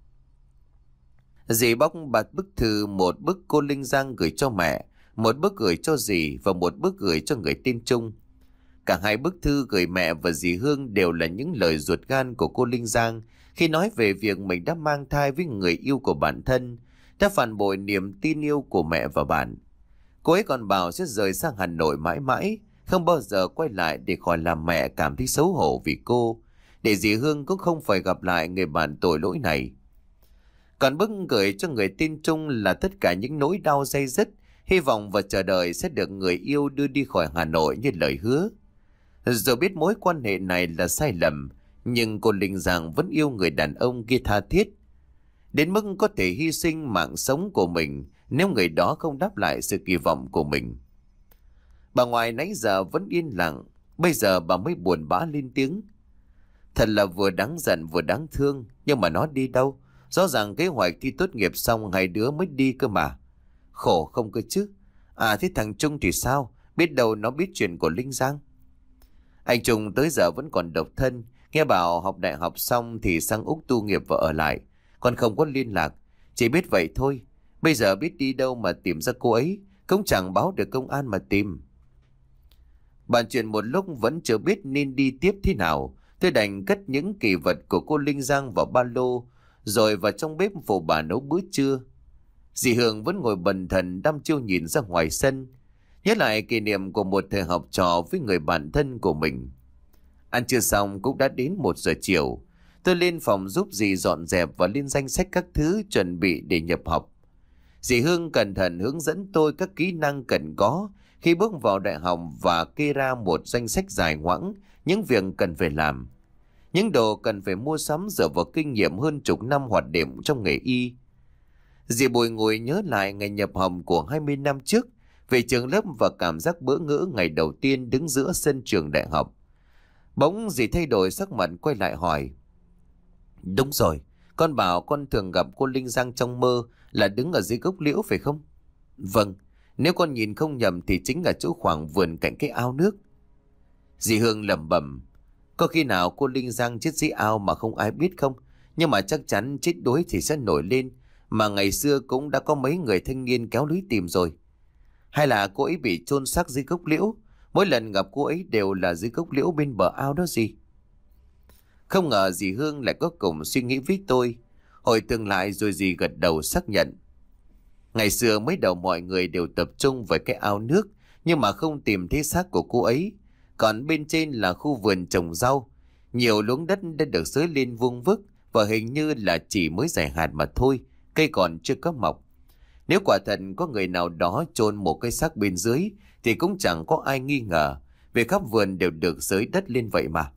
Dì bóc bạt bức thư, một bức cô Linh Giang gửi cho mẹ, một bức gửi cho dì và một bức gửi cho người tên Trung. Cả hai bức thư gửi mẹ và dì Hương đều là những lời ruột gan của cô Linh Giang khi nói về việc mình đã mang thai với người yêu của bản thân, đã phản bội niềm tin yêu của mẹ và bạn. Cô ấy còn bảo sẽ rời sang Hà Nội mãi mãi, không bao giờ quay lại để khỏi làm mẹ cảm thấy xấu hổ vì cô, để dì Hương cũng không phải gặp lại người bạn tội lỗi này. Còn bức gửi cho người tên Trung là tất cả những nỗi đau day dứt, hy vọng và chờ đợi sẽ được người yêu đưa đi khỏi Hà Nội như lời hứa. Dù biết mối quan hệ này là sai lầm, nhưng cô Linh Giang vẫn yêu người đàn ông kia tha thiết, đến mức có thể hy sinh mạng sống của mình nếu người đó không đáp lại sự kỳ vọng của mình. Bà ngoại nãy giờ vẫn yên lặng, bây giờ bà mới buồn bã lên tiếng. Thật là vừa đáng giận vừa đáng thương, nhưng mà nó đi đâu? Rõ ràng kế hoạch thi tốt nghiệp xong hai đứa mới đi cơ mà. Khổ không cơ chứ. À thế thằng Trung thì sao? Biết đâu nó biết chuyện của Linh Giang. Anh Trung tới giờ vẫn còn độc thân, nghe bảo học đại học xong thì sang Úc tu nghiệp và ở lại, còn không có liên lạc. Chỉ biết vậy thôi. Bây giờ biết đi đâu mà tìm ra cô ấy, cũng chẳng báo được công an mà tìm. Bàn chuyện một lúc vẫn chưa biết nên đi tiếp thế nào. Tôi đành cất những kỷ vật của cô Linh Giang vào ba lô, rồi vào trong bếp phụ bà nấu bữa trưa. Dì Hương vẫn ngồi bần thần đăm chiêu nhìn ra ngoài sân, nhớ lại kỷ niệm của một thời học trò với người bạn thân của mình. Ăn trưa xong cũng đã đến một giờ chiều. Tôi lên phòng giúp dì dọn dẹp và lên danh sách các thứ chuẩn bị để nhập học. Dì Hương cẩn thận hướng dẫn tôi các kỹ năng cần có khi bước vào đại học và kê ra một danh sách dài ngoẵng những việc cần phải làm, những đồ cần phải mua sắm dựa vào kinh nghiệm hơn chục năm hoạt động trong nghề y. Dì Bùi ngồi nhớ lại ngày nhập học của hai mươi năm trước, về trường lớp và cảm giác bỡ ngỡ ngày đầu tiên đứng giữa sân trường đại học. Bỗng dì thay đổi sắc mặt quay lại hỏi. Đúng rồi, con bảo con thường gặp cô Linh Giang trong mơ là đứng ở dưới gốc liễu phải không? Vâng, nếu con nhìn không nhầm thì chính là chỗ khoảng vườn cạnh cái ao nước. Dì Hương lẩm bẩm. Có khi nào cô Linh Giang chết dưới ao mà không ai biết không? Nhưng mà chắc chắn chết đuối thì sẽ nổi lên, mà ngày xưa cũng đã có mấy người thanh niên kéo lưới tìm rồi. Hay là cô ấy bị chôn xác dưới gốc liễu? Mỗi lần gặp cô ấy đều là dưới gốc liễu bên bờ ao đó gì? Không ngờ dì Hương lại có cùng suy nghĩ với tôi. Hồi tưởng lại rồi dì gật đầu xác nhận. Ngày xưa mới đầu mọi người đều tập trung về cái ao nước, nhưng mà không tìm thấy xác của cô ấy. Còn bên trên là khu vườn trồng rau, nhiều luống đất đã được xới lên vuông vức và hình như là chỉ mới rải hạt mà thôi, cây còn chưa có mọc. Nếu quả thật có người nào đó chôn một cái xác bên dưới thì cũng chẳng có ai nghi ngờ, vì khắp vườn đều được xới đất lên vậy mà.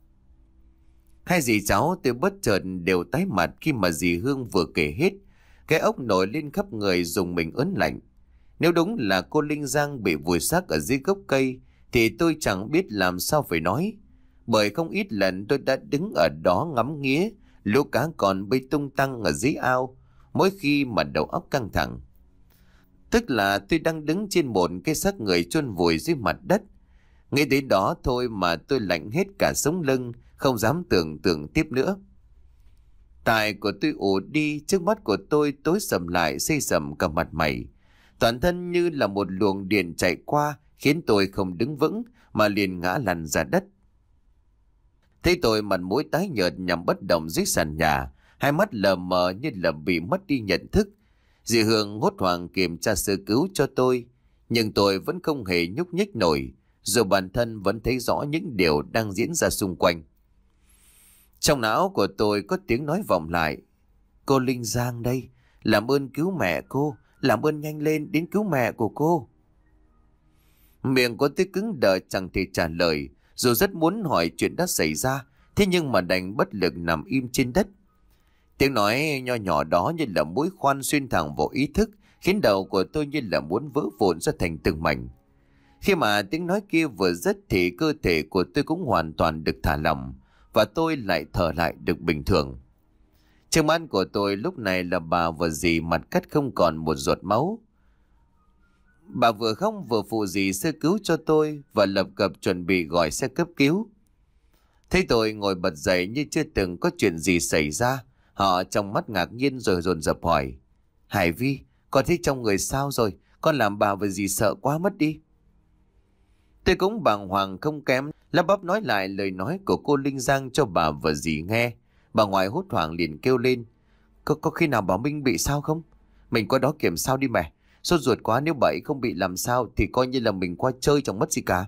Hai dì cháu tôi bất chợt đều tái mặt khi mà dì Hương vừa kể hết. Cái ốc nổi lên khắp người dùng mình ớn lạnh. Nếu đúng là cô Linh Giang bị vùi xác ở dưới gốc cây thì tôi chẳng biết làm sao phải nói. Bởi không ít lần tôi đã đứng ở đó ngắm nghía lũ cá còn bơi tung tăng ở dưới ao, mỗi khi mà đầu óc căng thẳng. Tức là tôi đang đứng trên một cái xác người chôn vùi dưới mặt đất. Ngay đến đó thôi mà tôi lạnh hết cả sống lưng, không dám tưởng tượng tiếp nữa. Tai của tôi ù đi, trước mắt của tôi tối sầm lại, xây sầm cả mặt mày. Toàn thân như là một luồng điện chạy qua, khiến tôi không đứng vững mà liền ngã lăn ra đất. Thấy tôi mặt mũi tái nhợt nằm bất động dưới sàn nhà, hai mắt lờ mờ như là bị mất đi nhận thức. Dì Hương hốt hoảng kiểm tra sơ cứu cho tôi, nhưng tôi vẫn không hề nhúc nhích nổi, dù bản thân vẫn thấy rõ những điều đang diễn ra xung quanh. Trong não của tôi có tiếng nói vọng lại. Cô Linh Giang đây, làm ơn cứu mẹ cô, làm ơn nhanh lên đến cứu mẹ của cô. Miệng của tôi cứng đờ chẳng thể trả lời, dù rất muốn hỏi chuyện đã xảy ra, thế nhưng mà đành bất lực nằm im trên đất. Tiếng nói nho nhỏ đó như là mũi khoan xuyên thẳng vào ý thức, khiến đầu của tôi như là muốn vỡ vụn ra thành từng mảnh. Khi mà tiếng nói kia vừa dứt thì cơ thể của tôi cũng hoàn toàn được thả lỏng, và tôi lại thở lại được bình thường. Trước mắt của tôi lúc này là bà và dì mặt cắt không còn một giọt máu. Bà vừa khóc vừa phụ dì sơ cứu cho tôi và lập cập chuẩn bị gọi xe cấp cứu. Thấy tôi ngồi bật dậy như chưa từng có chuyện gì xảy ra, họ trong mắt ngạc nhiên rồi dồn dập hỏi. Hải Vi, con thấy trong người sao rồi? Con làm bà và dì sợ quá mất đi. Tôi cũng bàng hoàng không kém, lắp bắp nói lại lời nói của cô Linh Giang cho bà và dì nghe. Bà ngoại hốt hoảng liền kêu lên. Có, có khi nào Bảo Minh bị sao không? Mình qua đó kiểm sao đi mẹ. Sốt ruột quá, nếu bậy không bị làm sao thì coi như là mình qua chơi chẳng mất gì cả.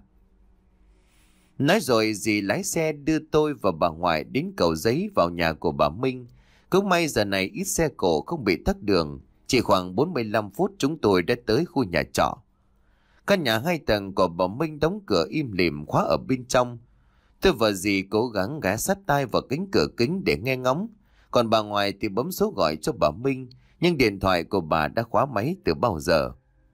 Nói rồi dì lái xe đưa tôi và bà ngoại đến Cầu Giấy vào nhà của bà Minh. Cũng may giờ này ít xe cộ không bị tắc đường. Chỉ khoảng bốn mươi lăm phút chúng tôi đã tới khu nhà trọ. Căn nhà hai tầng của bà Minh đóng cửa im lìm khóa ở bên trong. Tôi và dì cố gắng ghé sát tai vào cánh cửa kính để nghe ngóng. Còn bà ngoại thì bấm số gọi cho bà Minh, nhưng điện thoại của bà đã khóa máy từ bao giờ.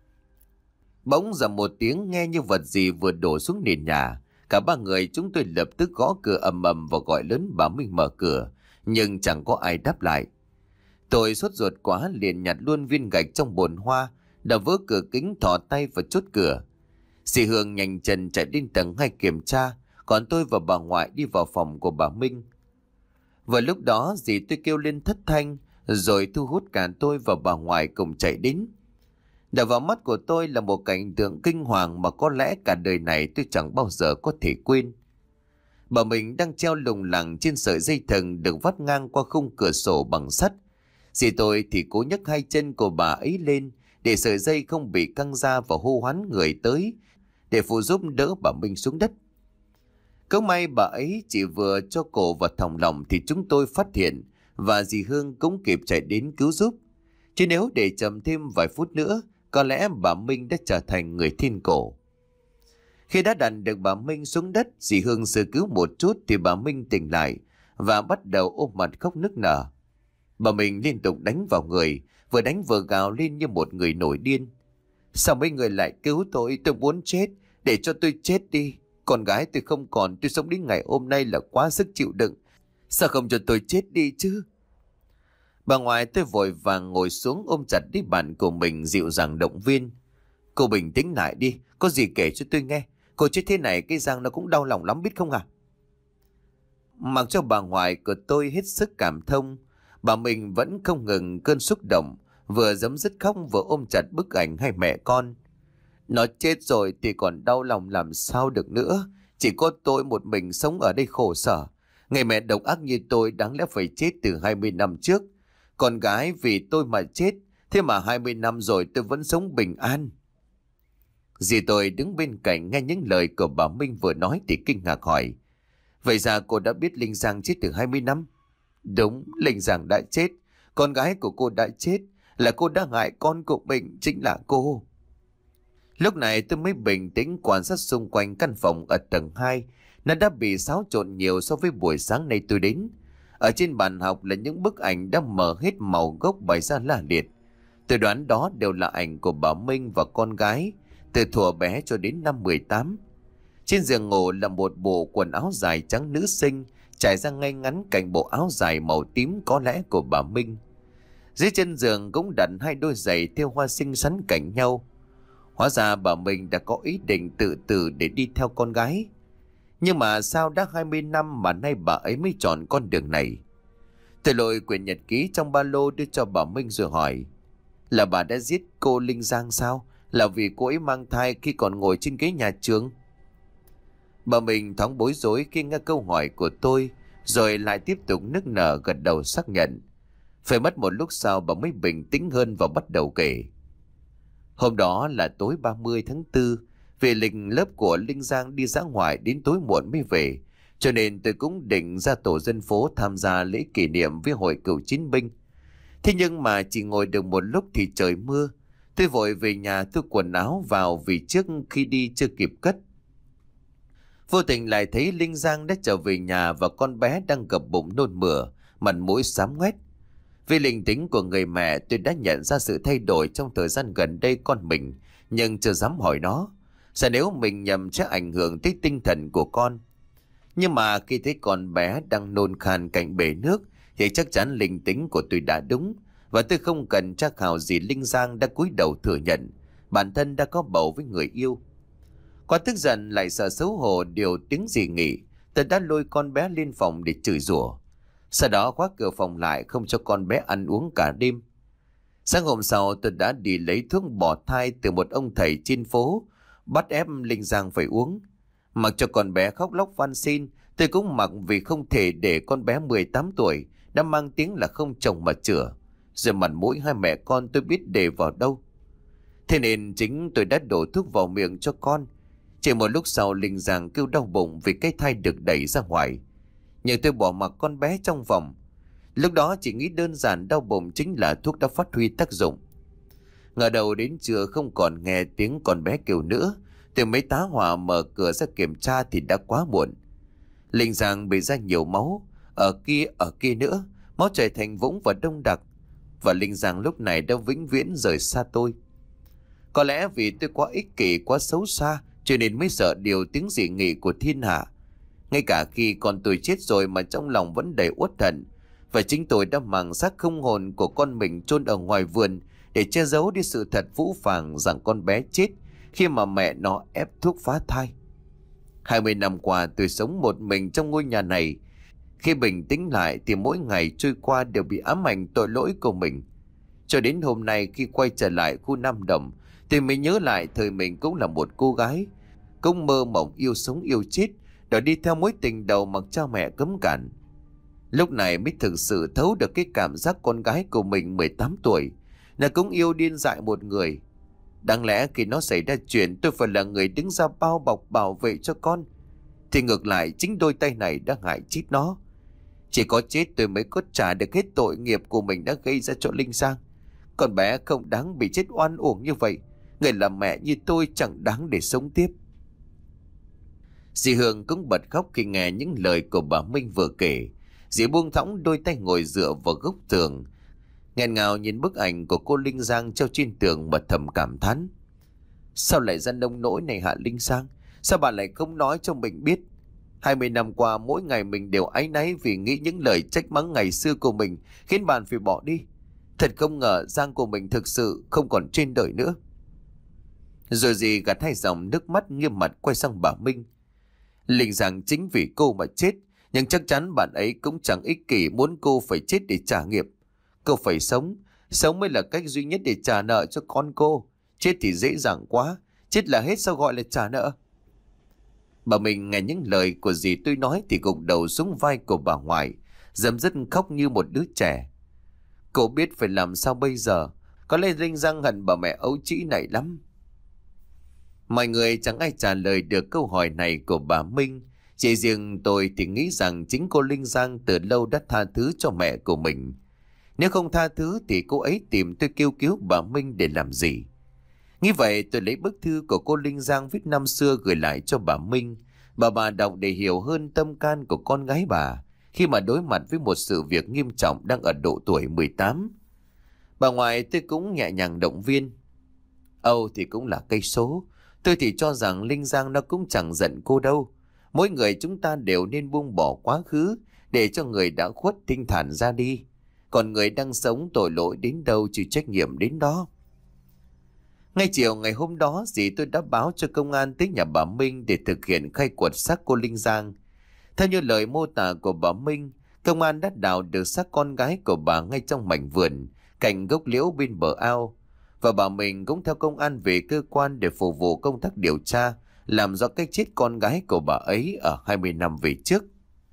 Bỗng dầm một tiếng nghe như vật gì vừa đổ xuống nền nhà. Cả ba người chúng tôi lập tức gõ cửa ầm ầm và gọi lớn bà Minh mở cửa, nhưng chẳng có ai đáp lại. Tôi sốt ruột quá liền nhặt luôn viên gạch trong bồn hoa, đập vỡ cửa kính, thò tay vào chốt cửa. Dì Hương nhanh chân chạy lên tầng hai kiểm tra, còn tôi và bà ngoại đi vào phòng của bà Minh. Vừa lúc đó dì tôi kêu lên thất thanh, rồi thu hút cả tôi và bà ngoại cùng chạy đến. Đập vào mắt của tôi là một cảnh tượng kinh hoàng mà có lẽ cả đời này tôi chẳng bao giờ có thể quên. Bà mình đang treo lủng lẳng trên sợi dây thừng được vắt ngang qua khung cửa sổ bằng sắt. Dì tôi thì cố nhấc hai chân của bà ấy lên để sợi dây không bị căng ra và hô hoán người tới để phụ giúp đỡ bà Minh xuống đất. Cớ may bà ấy chỉ vừa cho cổ vào thòng lòng thì chúng tôi phát hiện, và dì Hương cũng kịp chạy đến cứu giúp. Chứ nếu để chậm thêm vài phút nữa, có lẽ bà Minh đã trở thành người thiên cổ. Khi đã đặt được bà Minh xuống đất, dì Hương sơ cứu một chút thì bà Minh tỉnh lại và bắt đầu ôm mặt khóc nức nở. Bà Minh liên tục đánh vào người, vừa đánh vừa gào lên như một người nổi điên. Sao mấy người lại cứu tôi? Tôi muốn chết, để cho tôi chết đi. Con gái tôi không còn, tôi sống đến ngày hôm nay là quá sức chịu đựng. Sao không cho tôi chết đi chứ? Bà ngoại tôi vội vàng ngồi xuống ôm chặt lấy bạn của mình, dịu dàng động viên. Cô bình tĩnh lại đi, có gì kể cho tôi nghe. Cô chết thế này cái răng nó cũng đau lòng lắm biết không à? Mặc cho bà ngoại của tôi hết sức cảm thông, bà mình vẫn không ngừng cơn xúc động, vừa giấm dứt khóc vừa ôm chặt bức ảnh hai mẹ con. Nó chết rồi thì còn đau lòng làm sao được nữa. Chỉ có tôi một mình sống ở đây khổ sở. Người mẹ độc ác như tôi đáng lẽ phải chết từ hai mươi năm trước. Con gái vì tôi mà chết, thế mà hai mươi năm rồi tôi vẫn sống bình an. Dì tôi đứng bên cạnh nghe những lời của bà Minh vừa nói thì kinh ngạc hỏi. Vậy ra cô đã biết Linh Giang chết từ hai mươi năm? Đúng, Linh Giang đã chết. Con gái của cô đã chết. Là cô đã hại con của mình, chính là cô. Lúc này tôi mới bình tĩnh quan sát xung quanh căn phòng ở tầng hai. Nó đã bị xáo trộn nhiều so với buổi sáng nay tôi đến. Ở trên bàn học là những bức ảnh đã mờ hết màu gốc bày ra la liệt. Tôi đoán đó đều là ảnh của bà Minh và con gái, từ thuở bé cho đến năm mười tám. Trên giường ngủ là một bộ quần áo dài trắng nữ sinh, trải ra ngay ngắn cạnh bộ áo dài màu tím có lẽ của bà Minh. Dưới chân giường cũng đặt hai đôi giày thêu hoa xinh xắn cạnh nhau. Hóa ra bà Minh đã có ý định tự tử để đi theo con gái. Nhưng mà sao đã hai mươi năm mà nay bà ấy mới chọn con đường này? Tôi lôi quyển nhật ký trong ba lô đưa cho bà Minh rồi hỏi. Là bà đã giết cô Linh Giang sao? Là vì cô ấy mang thai khi còn ngồi trên ghế nhà trường? Bà Minh thoáng bối rối khi nghe câu hỏi của tôi, rồi lại tiếp tục nức nở gật đầu xác nhận. Phải mất một lúc sau bà mới bình tĩnh hơn và bắt đầu kể. Hôm đó là tối ba mươi tháng tư, về lịch lớp của Linh Giang đi dã ngoại đến tối muộn mới về, cho nên tôi cũng định ra tổ dân phố tham gia lễ kỷ niệm với hội cựu chiến binh. Thế nhưng mà chỉ ngồi được một lúc thì trời mưa. Tôi vội về nhà thu quần áo vào vì trước khi đi chưa kịp cất. Vô tình lại thấy Linh Giang đã trở về nhà và con bé đang gập bụng nôn mửa, mặt mũi xám ngoét. Vì linh tính của người mẹ, tôi đã nhận ra sự thay đổi trong thời gian gần đây con mình, nhưng chưa dám hỏi nó. Sợ nếu mình nhầm sẽ ảnh hưởng tới tinh thần của con. Nhưng mà khi thấy con bé đang nôn khan cạnh bể nước thì chắc chắn linh tính của tôi đã đúng. Và tôi không cần tra khảo gì, Linh Giang đã cúi đầu thừa nhận bản thân đã có bầu với người yêu. Quá tức giận lại sợ xấu hổ điều tiếng gì nghỉ, tôi đã lôi con bé lên phòng để chửi rủa. Sau đó khóa cửa phòng lại không cho con bé ăn uống cả đêm. Sáng hôm sau tôi đã đi lấy thuốc bỏ thai từ một ông thầy trên phố, bắt ép Linh Giang phải uống. Mặc cho con bé khóc lóc van xin, tôi cũng mặc vì không thể để con bé mười tám tuổi đã mang tiếng là không chồng mà chữa. Rồi mặt mũi hai mẹ con tôi biết để vào đâu. Thế nên chính tôi đã đổ thuốc vào miệng cho con. Chỉ một lúc sau Linh Giang kêu đau bụng vì cái thai được đẩy ra ngoài. Nhưng tôi bỏ mặc con bé trong phòng. Lúc đó chỉ nghĩ đơn giản đau bụng chính là thuốc đã phát huy tác dụng. Ngờ đầu đến trưa không còn nghe tiếng con bé kêu nữa, tôi mới tá hỏa mở cửa ra kiểm tra thì đã quá muộn. Linh Giang bị ra nhiều máu. Ở kia, ở kia nữa. Máu chảy thành vũng và đông đặc. Và Linh Giang lúc này đã vĩnh viễn rời xa tôi. Có lẽ vì tôi quá ích kỷ, quá xấu xa, cho nên mới sợ điều tiếng dị nghị của thiên hạ. Ngay cả khi con tôi chết rồi mà trong lòng vẫn đầy uất hận. Và chính tôi đã mang xác không hồn của con mình chôn ở ngoài vườn để che giấu đi sự thật phũ phàng rằng con bé chết khi mà mẹ nó ép thuốc phá thai. Hai mươi năm qua tôi sống một mình trong ngôi nhà này. Khi bình tĩnh lại thì mỗi ngày trôi qua đều bị ám ảnh tội lỗi của mình. Cho đến hôm nay khi quay trở lại khu Nam Đồng thì mới nhớ lại thời mình cũng là một cô gái, cũng mơ mộng yêu sống yêu chết, đòi đi theo mối tình đầu mặc cha mẹ cấm cản. Lúc này mới thực sự thấu được cái cảm giác con gái của mình mười tám tuổi là cũng yêu điên dại một người. Đáng lẽ khi nó xảy ra chuyện tôi phải là người đứng ra bao bọc bảo vệ cho con, thì ngược lại chính đôi tay này đã hại chết nó. Chỉ có chết tôi mới có trả được hết tội nghiệp của mình đã gây ra cho Linh Giang. Con bé không đáng bị chết oan uổng như vậy. Người làm mẹ như tôi chẳng đáng để sống tiếp. Dì Hương cũng bật khóc khi nghe những lời của bà Minh vừa kể. Dì buông thõng đôi tay ngồi dựa vào góc tường, nghẹn ngào nhìn bức ảnh của cô Linh Giang treo trên tường mà thầm cảm thán. Sao lại ra nông nỗi này hả Linh Giang? Sao bà lại không nói cho mình biết? Hai mươi năm qua mỗi ngày mình đều áy náy vì nghĩ những lời trách mắng ngày xưa của mình khiến bạn phải bỏ đi. Thật không ngờ Giang của mình thực sự không còn trên đời nữa. Rồi dì gạt hai dòng nước mắt nghiêm mặt quay sang bà Minh. Linh Giang chính vì cô mà chết, nhưng chắc chắn bạn ấy cũng chẳng ích kỷ muốn cô phải chết để trả nghiệp. Cô phải sống, sống mới là cách duy nhất để trả nợ cho con cô. Chết thì dễ dàng quá, chết là hết sao gọi là trả nợ. Bà Minh nghe những lời của dì tôi nói thì gục đầu xuống vai của bà ngoại, dầm dứt khóc như một đứa trẻ. Cô biết phải làm sao bây giờ. Có lẽ Linh Giang hận bà mẹ ấu trĩ này lắm. Mọi người chẳng ai trả lời được câu hỏi này của bà Minh. Chỉ riêng tôi thì nghĩ rằng chính cô Linh Giang từ lâu đã tha thứ cho mẹ của mình. Nếu không tha thứ thì cô ấy tìm tôi kêu cứu bà Minh để làm gì? Nghĩ vậy tôi lấy bức thư của cô Linh Giang viết năm xưa gửi lại cho bà Minh. Bà bà đọc để hiểu hơn tâm can của con gái bà khi mà đối mặt với một sự việc nghiêm trọng đang ở độ tuổi mười tám. Bà ngoại tôi cũng nhẹ nhàng động viên. Âu thì cũng là cây số. Tôi thì cho rằng Linh Giang nó cũng chẳng giận cô đâu. Mỗi người chúng ta đều nên buông bỏ quá khứ để cho người đã khuất thanh thản ra đi. Còn người đang sống tội lỗi đến đâu chịu trách nhiệm đến đó. Ngay chiều ngày hôm đó dì tôi đã báo cho công an tới nhà bà Minh để thực hiện khai quật xác cô Linh Giang. Theo như lời mô tả của bà Minh, công an đã đào được xác con gái của bà ngay trong mảnh vườn, cạnh gốc liễu bên bờ ao. Và bà mình cũng theo công an về cơ quan để phục vụ công tác điều tra, làm rõ cái chết con gái của bà ấy ở hai mươi năm về trước.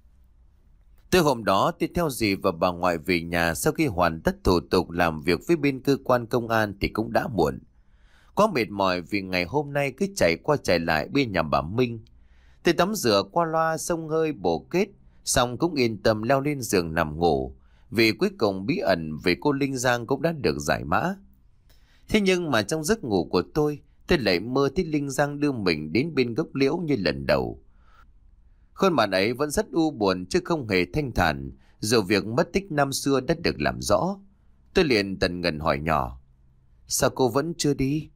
Từ hôm đó tôi theo dì và bà ngoại về nhà. Sau khi hoàn tất thủ tục làm việc với bên cơ quan công an thì cũng đã muộn. Quá mệt mỏi vì ngày hôm nay cứ chạy qua chạy lại bên nhà bà Minh. Tôi tắm rửa qua loa xông hơi bổ kết, xong cũng yên tâm leo lên giường nằm ngủ, vì cuối cùng bí ẩn về cô Linh Giang cũng đã được giải mã. Thế nhưng mà trong giấc ngủ của tôi, tôi lại mơ thấy Linh Giang đưa mình đến bên gốc liễu như lần đầu. Khuôn mặt ấy vẫn rất u buồn chứ không hề thanh thản, dù việc mất tích năm xưa đã được làm rõ. Tôi liền tần ngần hỏi nhỏ, sao cô vẫn chưa đi?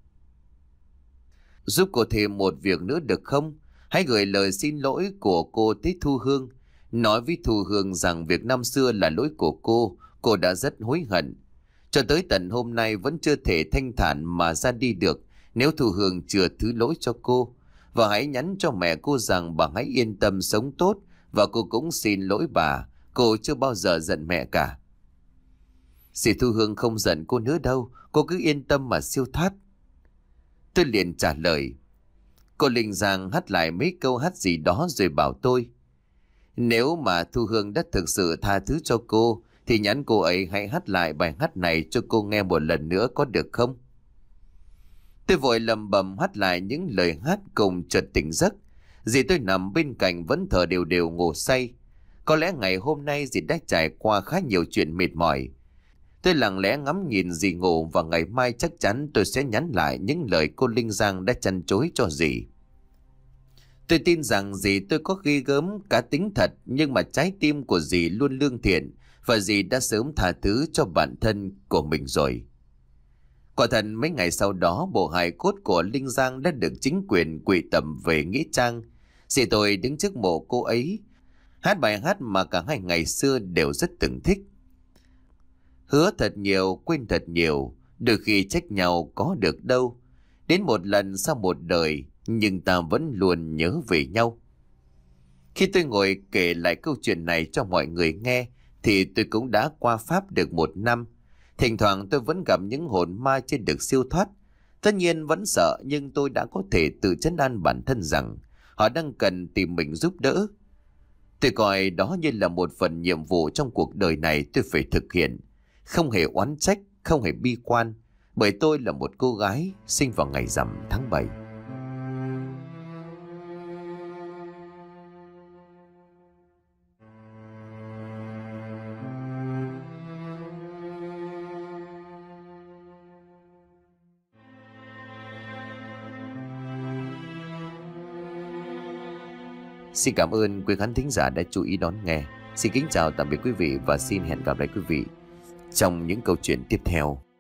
Giúp cô thêm một việc nữa được không? Hãy gửi lời xin lỗi của cô tới Thu Hương. Nói với Thu Hương rằng việc năm xưa là lỗi của cô, cô đã rất hối hận. Cho tới tận hôm nay vẫn chưa thể thanh thản mà ra đi được nếu Thu Hương chưa thứ lỗi cho cô. Và hãy nhắn cho mẹ cô rằng bà hãy yên tâm sống tốt, và cô cũng xin lỗi bà, cô chưa bao giờ giận mẹ cả. Dì Thu Hương không giận cô nữa đâu, cô cứ yên tâm mà siêu thoát. Tôi liền trả lời. Cô Linh Giang hát lại mấy câu hát gì đó rồi bảo tôi, nếu mà Thu Hương đã thực sự tha thứ cho cô thì nhắn cô ấy hãy hát lại bài hát này cho cô nghe một lần nữa có được không? Tôi vội lầm bầm hát lại những lời hát cùng chợt tỉnh giấc. Dì tôi nằm bên cạnh vẫn thở đều đều ngủ say. Có lẽ ngày hôm nay dì đã trải qua khá nhiều chuyện mệt mỏi. Tôi lặng lẽ ngắm nhìn dì ngủ, và ngày mai chắc chắn tôi sẽ nhắn lại những lời cô Linh Giang đã chăn chối cho dì. Tôi tin rằng dì tôi có ghê gớm cá tính thật, nhưng mà trái tim của dì luôn lương thiện và dì đã sớm tha thứ cho bản thân của mình rồi. Quả thật mấy ngày sau đó, bộ hài cốt của Linh Giang đã được chính quyền quy tập về nghĩa trang. Dì tôi đứng trước mộ cô ấy, hát bài hát mà cả hai ngày xưa đều rất từng thích. Hứa thật nhiều, quên thật nhiều, đôi khi trách nhau có được đâu. Đến một lần sau một đời, nhưng ta vẫn luôn nhớ về nhau. Khi tôi ngồi kể lại câu chuyện này cho mọi người nghe, thì tôi cũng đã qua Pháp được một năm. Thỉnh thoảng tôi vẫn gặp những hồn ma chưa được siêu thoát. Tất nhiên vẫn sợ, nhưng tôi đã có thể tự trấn an bản thân rằng họ đang cần tìm mình giúp đỡ. Tôi coi đó như là một phần nhiệm vụ trong cuộc đời này tôi phải thực hiện. Không hề oán trách, không hề bi quan, bởi tôi là một cô gái sinh vào ngày rằm tháng bảy. Xin cảm ơn quý khán thính giả đã chú ý đón nghe. Xin kính chào tạm biệt quý vị và xin hẹn gặp lại quý vị trong những câu chuyện tiếp theo.